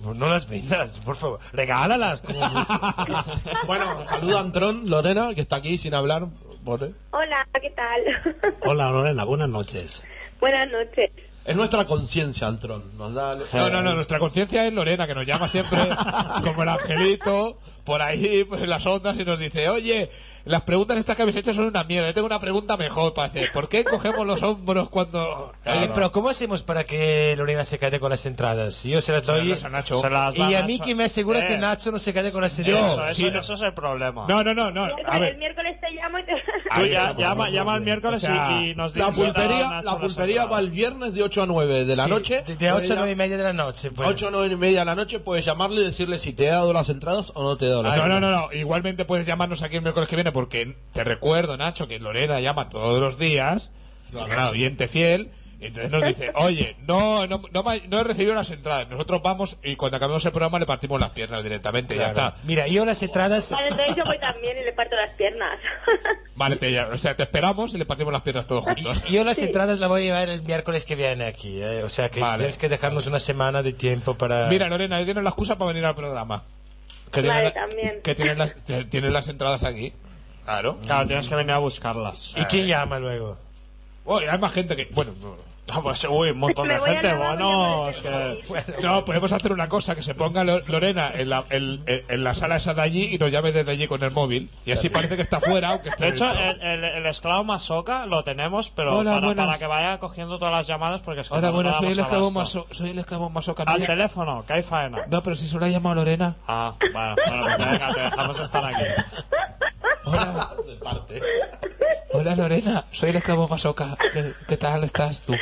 por favor. Regálalas. Como mucho. Bueno, saluda a Antrón, Lorena, que está aquí sin hablar. Hola, ¿qué tal? Hola, Lorena, buenas noches. Buenas noches. Es nuestra conciencia, Antrón. Nos da... No, nuestra conciencia es Lorena, que nos llama siempre como el angelito, por ahí, pues, en las ondas, y nos dice, oye, las preguntas estas que habéis hecho son una mierda, yo tengo una pregunta mejor para hacer. ¿Por qué cogemos los hombros cuando...? Oye, pero ¿cómo hacemos para que Lorena se quede con las entradas? Yo se las doy a Nacho. y a mí que me asegura que Nacho no se quede con las entradas. Eso es el problema. No. A ver. El miércoles te llamo y te... Tú llama el miércoles y nos dices... La pulpería va el viernes de 8 a 9 de la noche. De 8 a 9 y media de la noche. Pues. 8 a 9 y media de la noche puedes llamarle y decirle si te he dado las entradas o no te he dado las entradas. No. Igualmente puedes llamarnos aquí el miércoles que viene, porque te recuerdo, Nacho, que Lorena llama todos los días, es una oyente fiel, y entonces nos dice, oye, no he recibido las entradas. Nosotros vamos y cuando acabemos el programa le partimos las piernas directamente, Claro. ya está. Mira, yo las entradas... Vale, entonces yo voy también y le parto las piernas. Vale, te esperamos y le partimos las piernas todos juntos. Yo las entradas las voy a llevar el miércoles que viene aquí, o sea que Vale. tienes que dejarnos una semana de tiempo para... Mira, Lorena, tienes la excusa para venir al programa. Vale, también. Que tienes las entradas aquí. Claro. Claro, tienes que venir a buscarlas. ¿Y quién llama luego? Oye, hay más gente que... Bueno, Pues, uy, un montón de gente, bueno, es que... No, podemos hacer una cosa, que se ponga Lorena en la sala esa de allí y nos llame desde allí con el móvil. Y así parece que está fuera, aunque esté... De hecho, el esclavo masoca lo tenemos, pero Hola, para que vaya cogiendo todas las llamadas, porque es que Hola, no bueno, damos abasto. soy el esclavo masoca. Al teléfono, que hay faena. No, pero si solo ha llamado Lorena. Ah, bueno, pues venga, te dejamos estar aquí. Hola. Se parte. Hola, Lorena, soy el esclavo masoca. ¿Qué tal estás tú?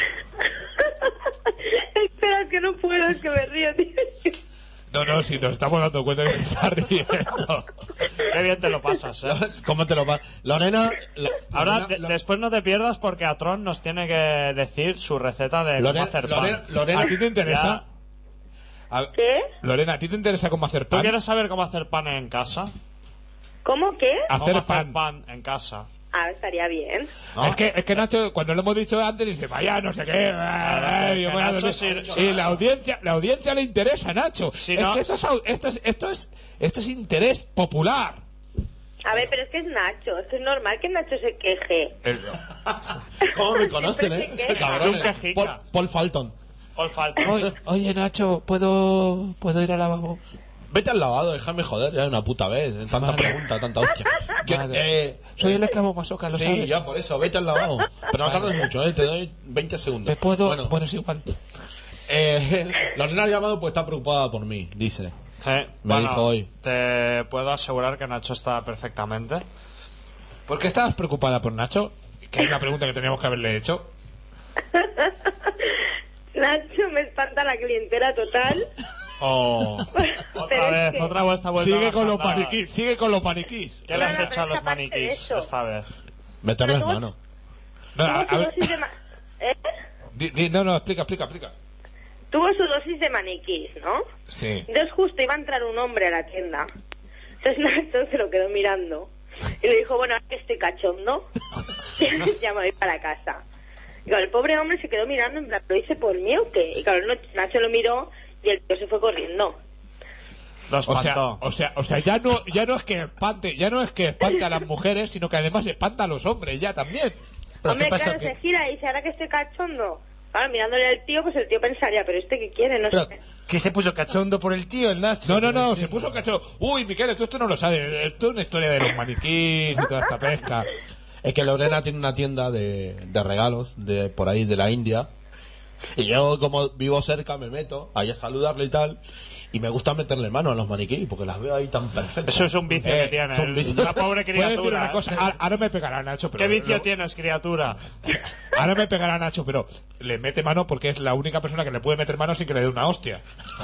Espera, es que no puedo, es que me río, tío. No, si nos estamos dando cuenta que te estás riendo. Qué bien te lo pasas, ¿eh? ¿Cómo te lo pasas? Lorena... Ahora, después no te pierdas porque Atron nos tiene que decir su receta de cómo hacer pan. Lorena, ¿a ti te interesa? ¿Qué? Lorena, ¿a ti te interesa cómo hacer pan? ¿Tú quieres saber cómo hacer pan en casa? ¿Cómo qué? Hacer pan en casa. Ah, estaría bien. ¿No? Es que Nacho, cuando lo hemos dicho antes, dice, vaya, no sé qué. Yo voy a Nacho, dormir. Sí, la audiencia le interesa, Nacho. Si es no- que esto es interés popular. A ver, pero es que es Nacho. Es normal que Nacho se queje. ¿Cómo me conocen, Siempre se queja. Es un quejica. Paul Falton. Paul Falton. Oye, Nacho, ¿puedo ir al lavabo? Vete al lavado, déjame joder ya una puta vez. Tanta pregunta, tanta hostia. Soy el esclavo masoca, ¿lo sí, sabes? ya por eso, vete al lavado. Pero no tardes mucho, te doy 20 segundos. ¿Me puedo? Bueno, es igual. Lorena ha llamado pues está preocupada por mí, dice. Me Bueno, dijo hoy. te puedo asegurar que Nacho está perfectamente. ¿Por qué estabas preocupada por Nacho? Que es una pregunta que teníamos que haberle hecho. Nacho me espanta la clientela total. Otra vez, otra vuelta Sigue con los maniquís, ¿Qué le has hecho a los maniquís esta vez? Meterles mano. No, Tuvo su dosis de no, explica. Tuvo su dosis de maniquís, ¿no? Sí. Entonces justo iba a entrar un hombre a la tienda. Entonces Nacho se lo quedó mirando. Y le dijo, bueno, ahora que estoy cachondo, ya me voy para casa. Y claro, el pobre hombre se quedó mirando en plan, ¿lo hice por mí o qué? Y claro, Nacho lo miró y el tío se fue corriendo. Lo espantó. O sea, ya no es que espante a las mujeres, sino que además espanta a los hombres ya también. Hombre, claro, se gira y dice, ahora que estoy cachondo. Claro, mirándole al tío, pues el tío pensaría, pero ¿este qué quiere? No sé. ¿Qué se puso cachondo por el tío, el Nacho? No, se puso cachondo. Uy, Miquel, tú esto no lo sabes. Esto es una historia de los maniquís y toda esta pesca. Es que Lorena tiene una tienda de regalos de por ahí de la India. Y yo, como vivo cerca, me meto ahí a saludarle y tal. Y me gusta meterle mano a los maniquíes porque las veo ahí tan perfectas. Eso es un vicio que tiene. Es un vicio. La pobre Voy a decir criatura. una cosa. Ahora me pegará Nacho, pero... ¿Qué vicio tienes, criatura? Ahora me pegará Nacho, pero le mete mano porque es la única persona que le puede meter mano sin que le dé una hostia.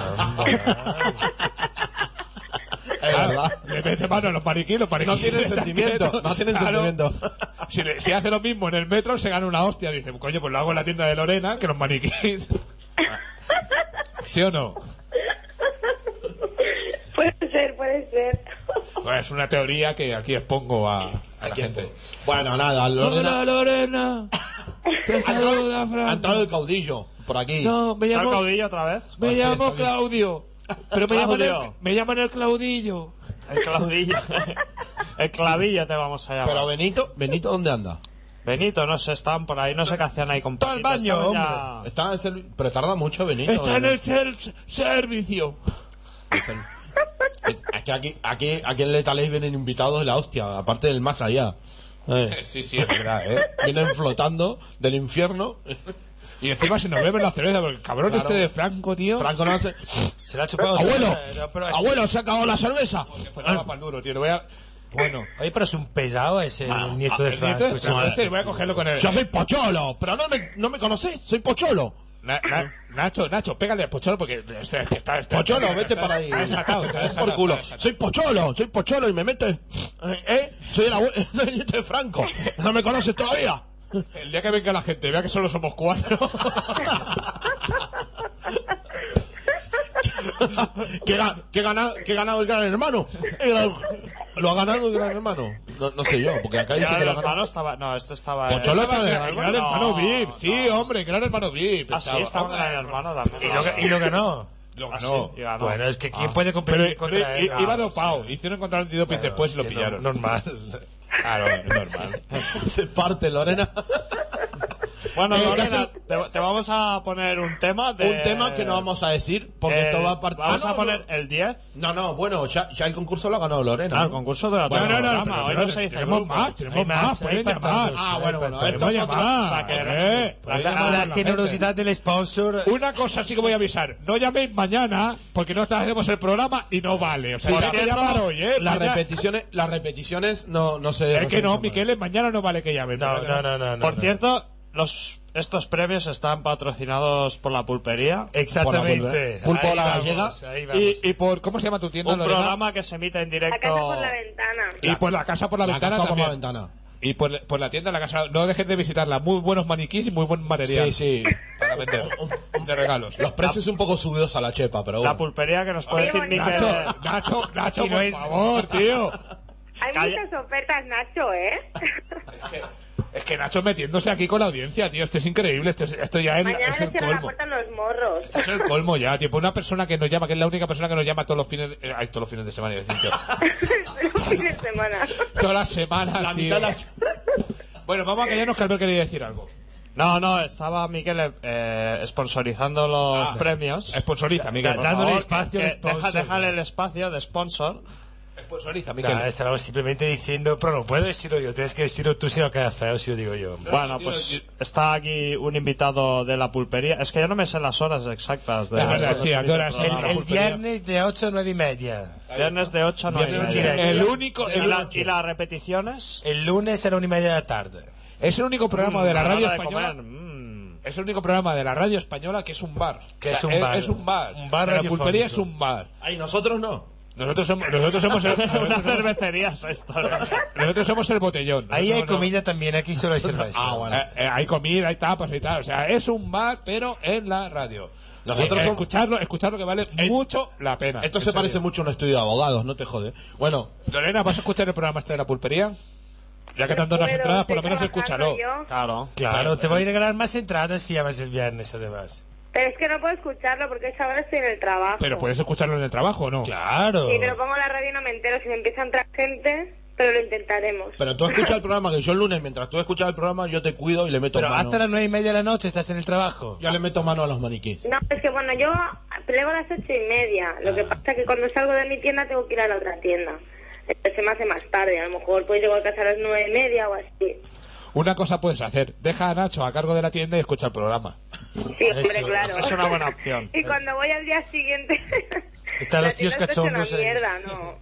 Es verdad. Le mete mano a los maniquíes, No tienen sentimiento, no tienen sentimiento. Si hace lo mismo en el metro, se gana una hostia. Dice, coño, pues lo hago en la tienda de Lorena, que los maniquíes. ¿Sí o no? Puede ser. Bueno, es una teoría que aquí expongo a la gente. Bueno, nada, Hola, Lorena. Te saluda, ha Fran. entrado el caudillo por aquí. No, me ¿Está el llamo... caudillo otra vez? Me llamo Claudio. Pero Claudio. me llaman el Claudillo. El claudillo. El clavillo te vamos a llamar. Pero Benito, ¿dónde anda? Benito, no sé, estaban por ahí, no sé qué hacían ahí con Está al Paquito, baño, estaban hombre. ya- Está en el pero tarda mucho Benito. Está en el servicio. Dicen- aquí en Letalés vienen invitados de la hostia, aparte del más allá. Sí, es verdad, Vienen flotando del infierno. Y encima se nos bebe la cerveza, porque el cabrón Claro. este de Franco, tío. Franco no hace. Se la ha chupado. ¡Abuelo! Pero ¡Abuelo, se ha acabado la cerveza! Pues daba pa'l duro, tío. Le voy a... Bueno. Oye, pero es un pesado ese el nieto de El nieto de Franco. Franco, este, voy a cogerlo con el... Yo soy Pocholo, pero no me conocés, soy Pocholo. Nacho, pégale al Pocholo porque o sea, es que está Pocholo, vete para ahí. Está desatado, está desatado. Por culo. Está desatado. Soy Pocholo y me metes. Soy soy el nieto de Franco. ¿No me conoces todavía? El día que venga la gente vea que solo somos 4. ¿Qué ha ganado el Gran Hermano? Lo ha ganado el Gran Hermano. No sé yo, porque acá dice Ya que el lo ha ganado. hermano estaba... No, este estaba... Pocholo estaba está El gran hermano VIP, sí, hombre, gran hermano VIP. Ah, sí, estaba en el hermano también. Y lo ganó. Lo Ah, ganó. sí, y ganó. Bueno, es que ¿quién puede competir contra él? Iba dopado, hicieron contra el antidoping Bueno, después y es lo que pillaron. Normal. Claro, es normal. Se parte, Lorena. Bueno, Lorena, casi- te vamos a poner un tema Un tema que no vamos a decir, porque esto va a partir... ¿Vamos a poner el 10? No, bueno, ya el concurso lo ha ganado Lorena. Ah, el concurso de la Bueno, programa. Hoy no se dice tenemos grupo. más, pueden llamar. Ah, bueno, Podemos esto es otro... llamar. O sea, que- La generosidad del sponsor. Una cosa sí que voy a avisar. No llaméis mañana, porque no hacemos el programa y no vale. O sea, hay que llamar hoy, ¿eh? Las Mañana- repeticiones no se... Es que no, Miquel, mañana no vale que llamen. No. Por cierto, estos premios están patrocinados por la pulpería. Exactamente. Pulpo Ahí a la vamos, gallega. ahí vamos. Y por, ¿cómo se llama tu tienda, Un Lorena? programa que se emite en La casa directo. por la ventana. Y por la casa por la, La ventana casa por también. la ventana. Y por la tienda, la casa. No dejes de visitarla. Muy buenos maniquís y muy buen material. Sí. Para vender. De regalos. Los precios un poco subidos a la chepa, pero La bueno. pulpería que nos puede Qué decir Miquel. Nacho, por favor, tío. Hay Calla. muchas ofertas, Nacho, ¿eh? Es que Nacho metiéndose aquí con la audiencia, tío. Esto es increíble. Esto ya Mañana es le el cierran la colmo. puerta en los morros. Esto es el colmo ya, tipo una persona que nos llama, que es la única persona que nos llama todos los fines todos los fines de semana, iba a decir yo. Los fines de semana. Todas las semanas, La tío. mitad de las... Bueno, vamos a callarnos que Albert quería decir algo. No, estaba Miquel sponsorizando los premios. Sponsoriza, Miquel. Por dándole favor, espacio que al sponsor. déjale el espacio de sponsor. Sponsoriza, Miquel. No, estábamos simplemente diciendo, pero no puedo decirlo yo, tienes que decirlo tú si no queda feo si lo digo yo. Bueno, pues está aquí un invitado de la pulpería. Es que yo no me sé las horas exactas. De Sí, ¿a qué hora es? programa. El viernes de 8 a 9 y media. Viernes de 8 a 9 Viernes y media. directo. El único, ¿Y las repeticiones? El lunes a la 1 y media de la tarde. es el único programa de la A radio hora de española. comer. Es el único programa de la radio española que es un bar. Que es un bar. Es un bar. Un bar La radiofónico. pulpería es un bar. Ay, nosotros no. Nosotros somos Una cervecería es esto. nosotros somos el botellón. Ahí hay No, no. comida también, aquí solo hay cerveza. Ah, bueno. Hay comida, hay tapas y tal. O sea, es un bar, pero en la radio. Nosotros somos- escucharlo que vale mucho la pena. Esto En se parece serio. mucho a un estudio de abogados, no te jode. Bueno, Lorena, ¿vas a escuchar el programa este de la pulpería? Ya que te han dado las Puedo, entradas, por lo estoy menos trabajando escúchalo. yo. Claro. Claro, te voy a regalar más entradas si llamas el viernes, además. Pero es que no puedo escucharlo porque a esa hora estoy en el trabajo. Pero puedes escucharlo en el trabajo, ¿o no? Claro. Sí, pero pongo la radio y no me entero. Si me empieza a entrar gente, pero lo intentaremos. pero tú escuchas el programa, que yo el lunes, mientras tú escuchas el programa, yo te cuido y le meto Pero mano. hasta las 9 y media de la noche estás en el trabajo. Yo le meto mano a los maniquíes. No, es que bueno, yo plego a las 8:30. Lo que pasa es que cuando salgo de mi tienda tengo que ir a la otra tienda. Entonces se me hace más tarde. A lo mejor pues llego a casa a las 9:30 o así. Una cosa puedes hacer. Deja a Nacho a cargo de la tienda y escucha el programa. Sí, hombre, claro. Es una buena opción. Y cuando voy al día siguiente... Están los la tíos tienda está hecha cachondos una ahí. mierda, no.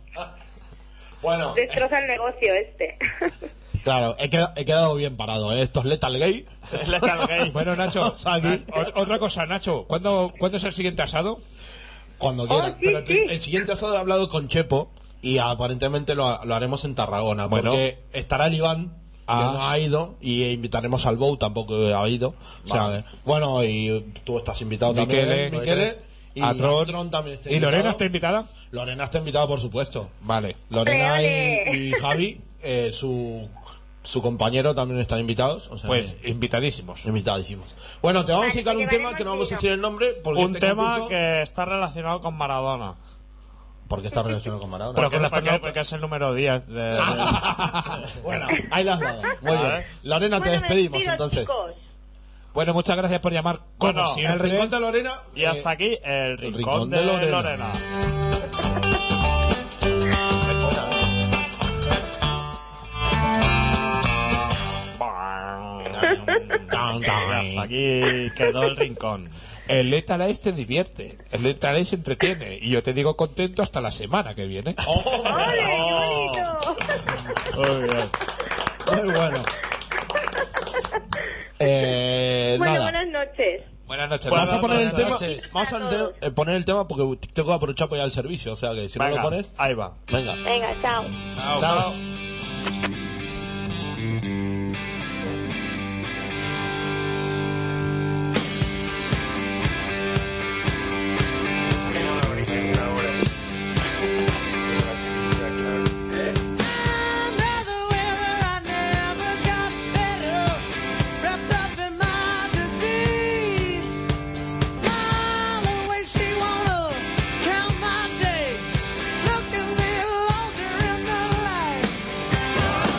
Bueno, Destroza el negocio este. claro, he quedado bien parado, ¿eh? Esto es Lethal Gay. Es Lethal Gay. Bueno, Nacho, Vamos aquí. otra cosa, Nacho. ¿Cuándo es el siguiente asado? Cuando quieran. sí, Pero sí. el siguiente asado he hablado con Chepo y aparentemente lo haremos en Tarragona. Bueno. Porque estará el Iván, que no ha ido, y invitaremos al Bou, tampoco ha ido. O sea, bueno, y tú estás invitado también, Miquele. Y a Tron. Tron también está ¿Y invitado. Lorena está invitada? Lorena está invitada, por supuesto. Vale. Lorena Ole, ole. y Javi, su compañero, también están invitados. O sea, Pues invitadísimos. invitadísimos. Bueno, te vamos a Vale, dedicar un te tema que no vamos a llevaremos decir el nombre. Porque Un este tema concurso- que está relacionado con Maradona. ¿Por qué está relacionado con Maradona? Pero con la Porque es el número 10 de... Bueno, ahí las dado. Muy bien. Vale. Lorena, te Bueno, me despedimos despido, entonces. chicos. Bueno, muchas gracias por llamar. Como Bueno, En el siempre. rincón de Lorena. Y hasta aquí el rincón rincón de de Lorena. Lorena. Y hasta aquí quedó el rincón. El Lethal Ace te divierte. El Lethal Ace entretiene. Y yo te digo contento hasta la semana que viene. ¡Ole, qué bonito! Muy bien. Muy bueno. Bueno, Nada. buenas noches. Buenas noches. Vamos a poner el tema. noches. Vamos a poner el tema porque tengo que aprovechar para ir al servicio. O sea que si no Venga, lo pones. ahí va. Venga. Venga, chao. Chao. Count my days, look a little older in the light.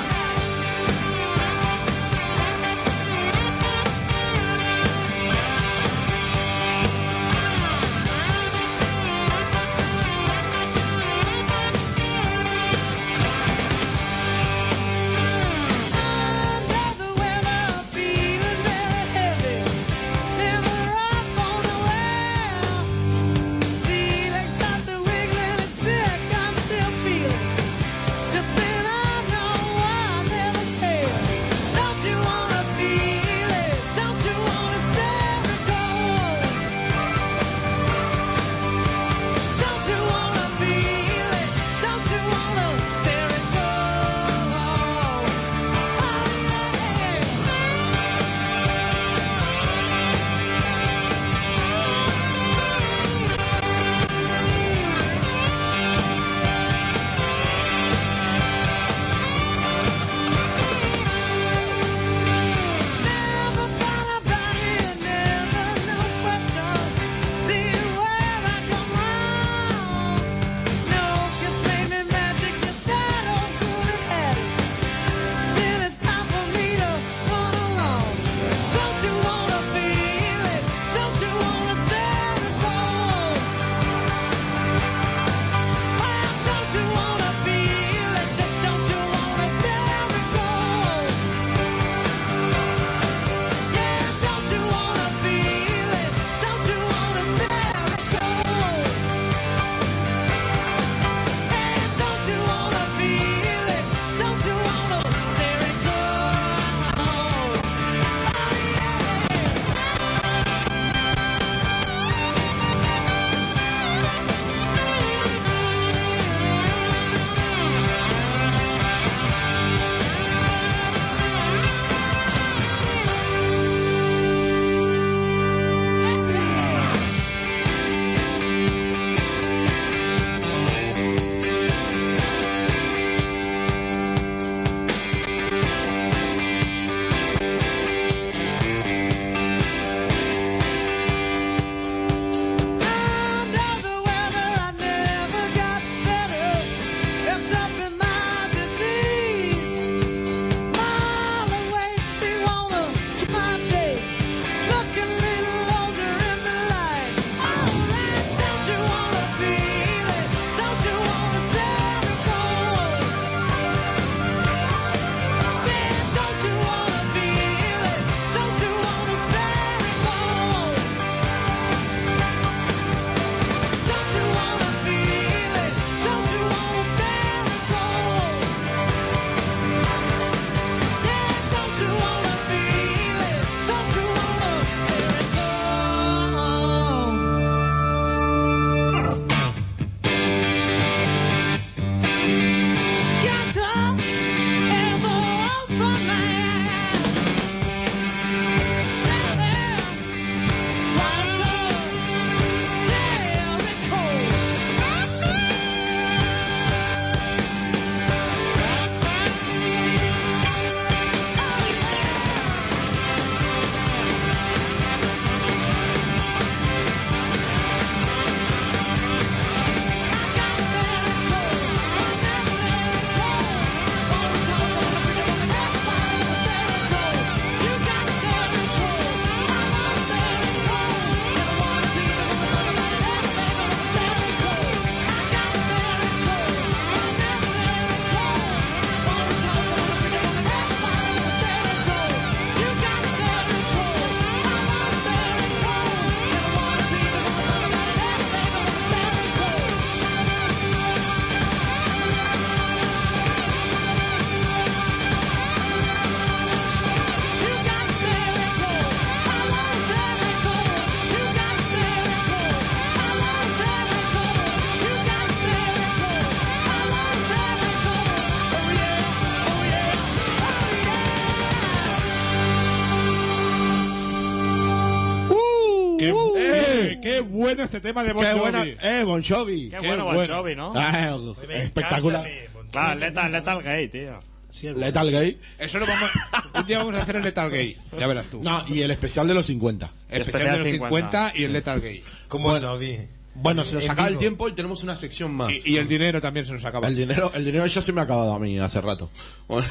¡Qué bueno este tema de Bon ¡Qué Jovi! buena! Bon Jovi! Qué bueno Bon Jovi, ¿no? Espectacular. Lethal Gay, tío. Lethal Gay. Eso lo vamos... Un día vamos a hacer el Lethal Gay. Ya verás tú. No, y el especial de los 50. El especial de los 50 y el Lethal Gay. Como Bon Jovi. Bueno, se nos En acaba el vivo. tiempo y tenemos una sección más. Y el dinero también se nos acaba. El dinero ya se me ha acabado a mí hace rato. Bueno.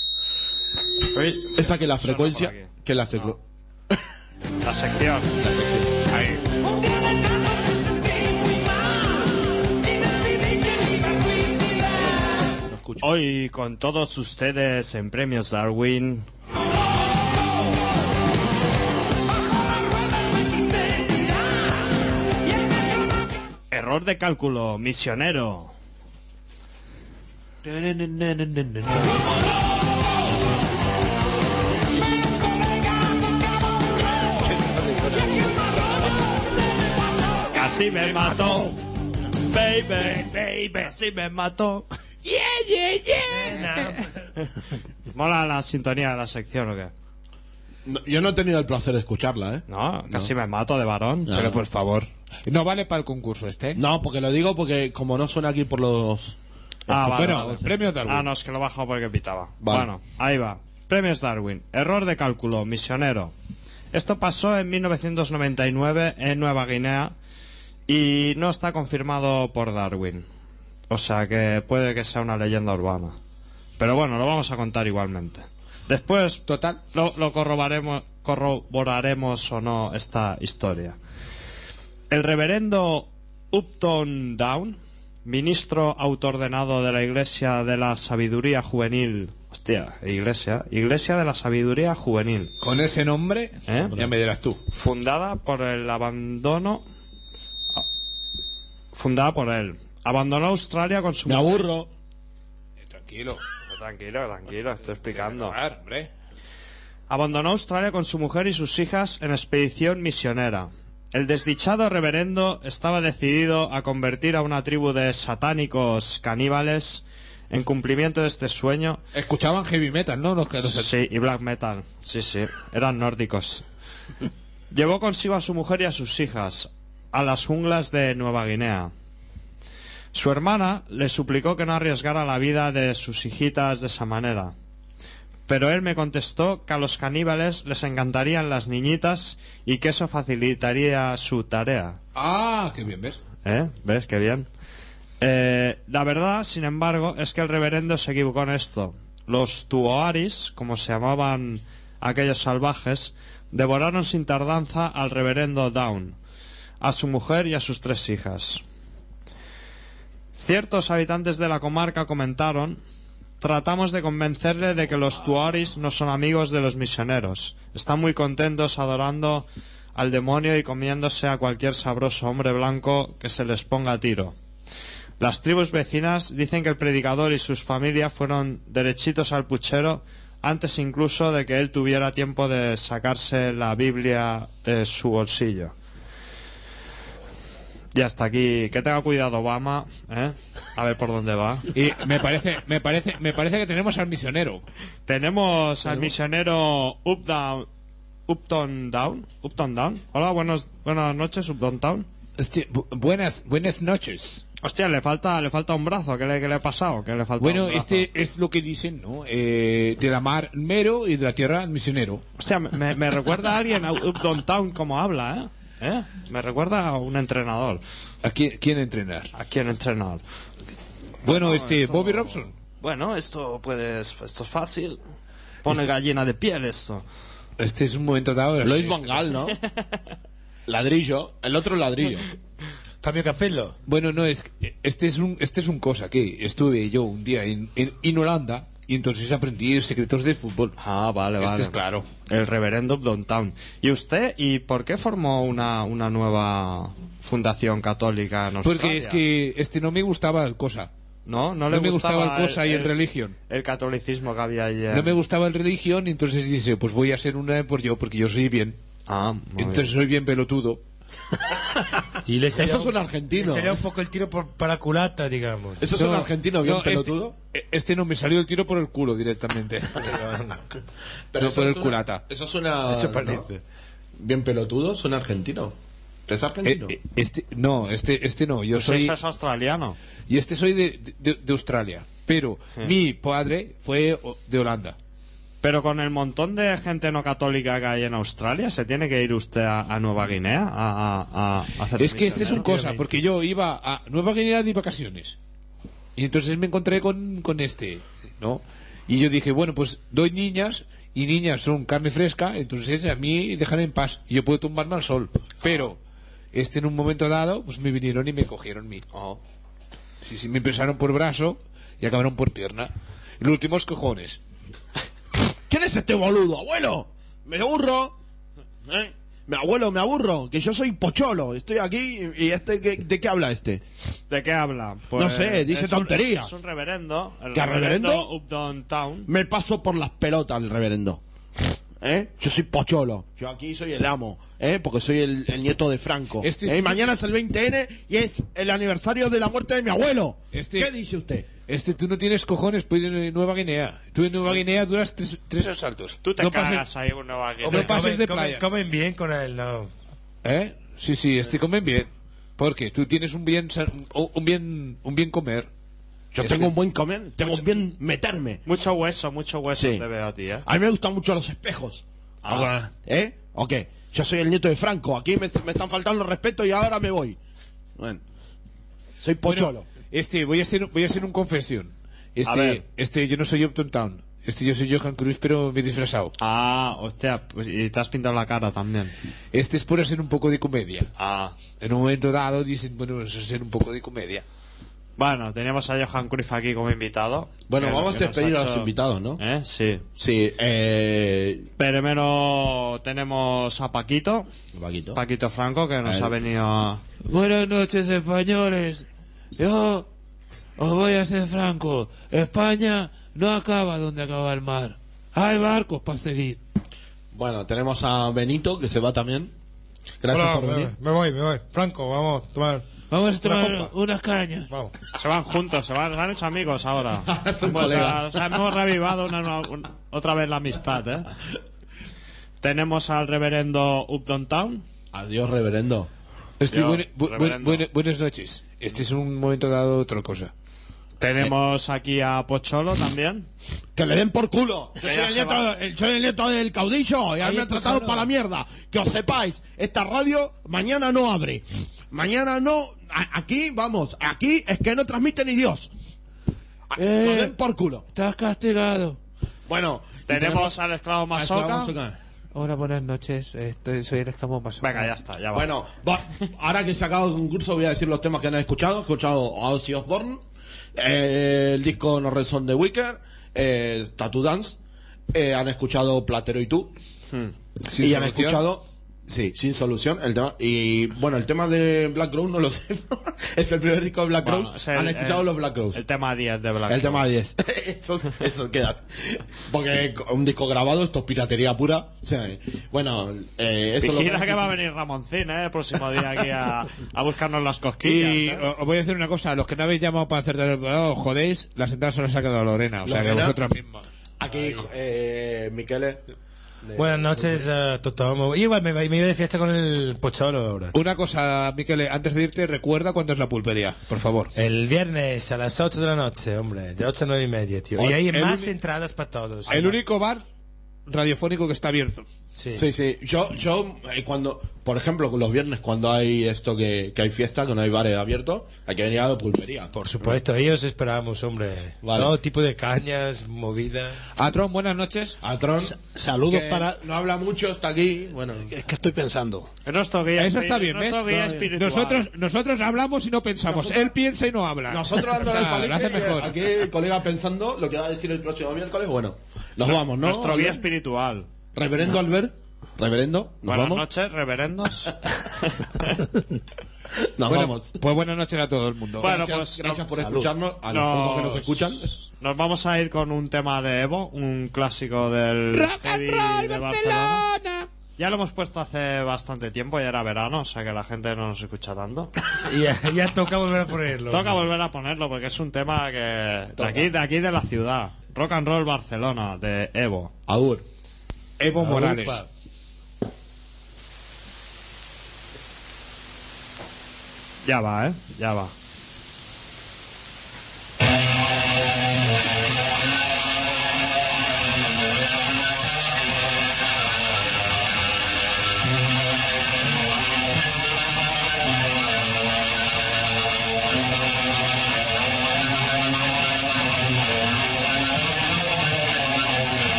Esa que la frecuencia, que la sección. La sección. La sección. Ahí. Hoy con todos ustedes en Premios Darwin. Error de cálculo, misionero. Casi me mató, baby, casi me mató. ¿Mola la sintonía de la sección o qué? No, yo no he tenido el placer de escucharla, ¿eh? No, casi me mato de varón. No. Pero por favor. No vale para el concurso No, porque lo digo porque como no suena aquí por los... Premios Darwin. Ah, no, es que lo he bajado porque pitaba. Vale. Bueno, ahí va. Premios Darwin. Error de cálculo, misionero. Esto pasó en 1999 en Nueva Guinea y no está confirmado por Darwin. O sea que puede que sea una leyenda urbana. Pero bueno, lo vamos a contar igualmente. Después Total. lo corroboraremos o no esta historia. El reverendo Upton Down, ministro autoordenado de la Iglesia de la Sabiduría Juvenil. Hostia, Iglesia de la Sabiduría Juvenil. Con ese nombre, ya me dirás tú. Fundada por él. Abandonó Australia con su Me aburro. Tranquilo, estoy explicando. Hombre. Abandonó Australia con su mujer y sus hijas en expedición misionera. El desdichado reverendo estaba decidido a convertir a una tribu de satánicos caníbales en cumplimiento de este sueño. Escuchaban heavy metal, ¿no? Sí, y black metal. Sí, eran nórdicos. Llevó consigo a su mujer y a sus hijas a las junglas de Nueva Guinea. Su hermana le suplicó que no arriesgara la vida de sus hijitas de esa manera. Pero él me contestó que a los caníbales les encantarían las niñitas y que eso facilitaría su tarea. Ah, qué bien, ¿ves? ¿Ves? Qué bien. La verdad, sin embargo, es que el reverendo se equivocó en esto. Los tuoaris, como se llamaban aquellos salvajes, devoraron sin tardanza al reverendo Down, a su mujer y a sus 3 hijas. Ciertos habitantes de la comarca comentaron: tratamos de convencerle de que los tuaris no son amigos de los misioneros. Están muy contentos adorando al demonio y comiéndose a cualquier sabroso hombre blanco que se les ponga a tiro. Las tribus vecinas dicen que el predicador y sus familias fueron derechitos al puchero antes incluso de que él tuviera tiempo de sacarse la Biblia de su bolsillo. Y hasta aquí, que tenga cuidado Obama, a ver por dónde va. Y me parece que tenemos al misionero. Tenemos al misionero Upton Down. Hola, buenas noches, Upton Down. Buenas noches. Hostia, le falta un brazo. ¿Qué le ha pasado? ¿Qué le falta Bueno, un brazo? este es lo que dicen, ¿no? De la mar mero y de la tierra misionero. Hostia, me recuerda a alguien, a Upton Town, como habla, Me recuerda a un entrenador. ¿A quién entrenar? ¿A quién entrenar? Bueno, Bobby Robson. Bueno, esto es fácil. Pone gallina de piel esto. Este es un momento dado. Lois Van Gaal, ¿no? Ladrillo. El otro ladrillo. Fabio Capello. Bueno, no, este es un cosa que estuve yo un día en Holanda y entonces aprendí secretos del fútbol. Ah, vale. Es claro. El reverendo Upton Town. ¿Y usted? ¿Y por qué formó una nueva fundación católica en Australia? Porque es que no me gustaba el cosa. No me gustaba el cosa y el religión. El catolicismo que había allí. No me gustaba el religión y entonces dice, pues voy a ser una porque yo soy bien. Entonces soy bien pelotudo. Y Eso es un argentino. Le sería un poco el tiro para la culata, digamos. ¿Eso es un argentino bien pelotudo? Este no me salió el tiro por el culo directamente. Pero no por el culata. Eso suena... Eso parece. bien pelotudos son argentinos. ¿Es argentino? Este no, yo Pues soy... ese es australiano. Y soy de Australia. Pero mi padre fue de Holanda. Pero con el montón de gente no católica que hay en Australia, ¿se tiene que ir usted a Nueva Guinea a hacer Es que este es un misionero? cosa, porque yo iba a Nueva Guinea de vacaciones. Y entonces me encontré con este, ¿no? Y yo dije, bueno, pues doy niñas, y niñas son carne fresca, entonces a mí dejan en paz. Y yo puedo tumbarme al sol. Pero en un momento dado, pues me vinieron y me cogieron mi... Sí, me empezaron por brazo y acabaron por pierna. Y los últimos cojones. ¿Quién es este boludo, abuelo? Me aburro. Mi abuelo, me aburro. Que yo soy pocholo. Estoy aquí y ¿de qué habla este? ¿De qué habla? No sé, dice tonterías. Es un reverendo. El ¿Qué reverendo? Upton Town. Me paso por las pelotas el reverendo. Yo soy pocholo. Yo aquí soy el amo. Porque soy el nieto de Franco. Mañana es el 20N y es el aniversario de la muerte de mi abuelo. ¿Qué dice usted? Tú no tienes cojones, pues en Nueva Guinea. Tú en Nueva Guinea duras tres asaltos. Tú te no cagas ahí en Nueva Guinea. No pases de playa. Comen bien con él, ¿no? Sí, comen bien. Porque tú tienes un bien comer. Yo tengo un buen comer, tengo un bien meterme. Mucho hueso Sí. te veo a ti, A mí me gustan mucho los espejos. ¿O qué? Yo soy el nieto de Franco. Aquí me están faltando el respeto y ahora me voy. Bueno, soy pocholo. Voy a hacer un confesión. A ver. Yo no soy Upton Town. Yo soy Johan Cruyff, pero me he disfrazado. Hostia, pues, y te has pintado la cara también. Es por hacer un poco de comedia. Ah. En un momento dado dicen, bueno, es hacer un poco de comedia. Bueno, teníamos a Johan Cruyff aquí como invitado. Bueno, vamos a despedir a los invitados, ¿no? Sí. Sí, Primero tenemos a Paquito Franco, que nos ha venido a... Buenas noches, españoles. Yo os voy a ser franco. España no acaba donde acaba el mar. Hay barcos para seguir. Bueno, tenemos a Benito, que se va también. Gracias por venir. Me voy. Franco, vamos a tomar unas cañas. Vamos. Se van juntos, se han hecho amigos ahora. Son colegas. Hemos revivado otra vez la amistad, Tenemos al reverendo Upton Town. Adiós, reverendo. Buenas noches. Este es un momento dado otra cosa. Tenemos aquí a Pocholo también. ¡Que le den por culo! Yo soy el nieto del caudillo y a mí me han tratado para la mierda. Que os sepáis, esta radio mañana no abre. Mañana no... Aquí es que no transmite ni Dios. ¡Que den por culo! Estás castigado. Bueno, tenemos al esclavo Masoka. Hola, buenas noches. Soy el esclavo Masoka. Venga, ya está, ya va. Bueno, ahora que se ha acabado el concurso voy a decir los temas que han escuchado. He escuchado a Ozzy Osbourne, el disco No Red Son de Wicker, Tattoo Dance, han escuchado Platero y tú, y han escuchado... Sí, Sin Solución, el tema. Y bueno, el tema de Black Crowes no lo sé. Es el primer disco de Black Crowes. Han escuchado los Black Crowes. El tema 10 de Black Crowes. El tema 10. Eso queda. Porque un disco grabado, esto es piratería pura. O sea, bueno, eso Vigila que va a venir Ramoncín, el próximo día aquí a buscarnos las cosquillas. Y os voy a decir una cosa: los que no habéis llamado para hacer os jodéis, las entradas se las ha quedado Lorena. O sea, que vosotras mismas. Aquí, Michele. Buenas noches a todos. Igual me iba de fiesta con el Pocholo ahora. Una cosa, Miquel, antes de irte, recuerda cuándo es la pulpería, por favor. El viernes a las 8 de la noche, hombre. De 8 a 9 y media, tío. Y hay más entradas para todos. El único bar radiofónico que está abierto. Sí. Yo cuando, por ejemplo, los viernes cuando hay esto que hay fiesta, que no hay bares abiertos, hay que venir a la pulpería. Por supuesto, ellos esperamos, hombre. Vale. Todo tipo de cañas, movidas. Atron, buenas noches. Atron, saludos para... No habla mucho, está aquí. Bueno, es que estoy pensando. Eso está bien, ¿ves? Nosotros hablamos y no pensamos. Él piensa y no habla. Nosotros dándole el palito, mejor. Aquí el colega pensando lo que va a decir el próximo miércoles. Bueno, nos vamos, ¿no? Nuestro guía espiritual. Reverendo Albert. Reverendo, buenas noches, reverendos. Nos vamos. Pues buenas noches a todo el mundo. Bueno, gracias por escucharnos. A los que nos escuchan. Nos vamos a ir con un tema de Evo, un clásico del Rock and Roll de Barcelona. Ya lo hemos puesto hace bastante tiempo, ya era verano, o sea que la gente no nos escucha tanto. Y ya toca volver a ponerlo. Toca volver a ponerlo porque es un tema que de aquí de la ciudad. Rock and Roll Barcelona de Evo. Agur. Evo Morales. Ya va, ya va.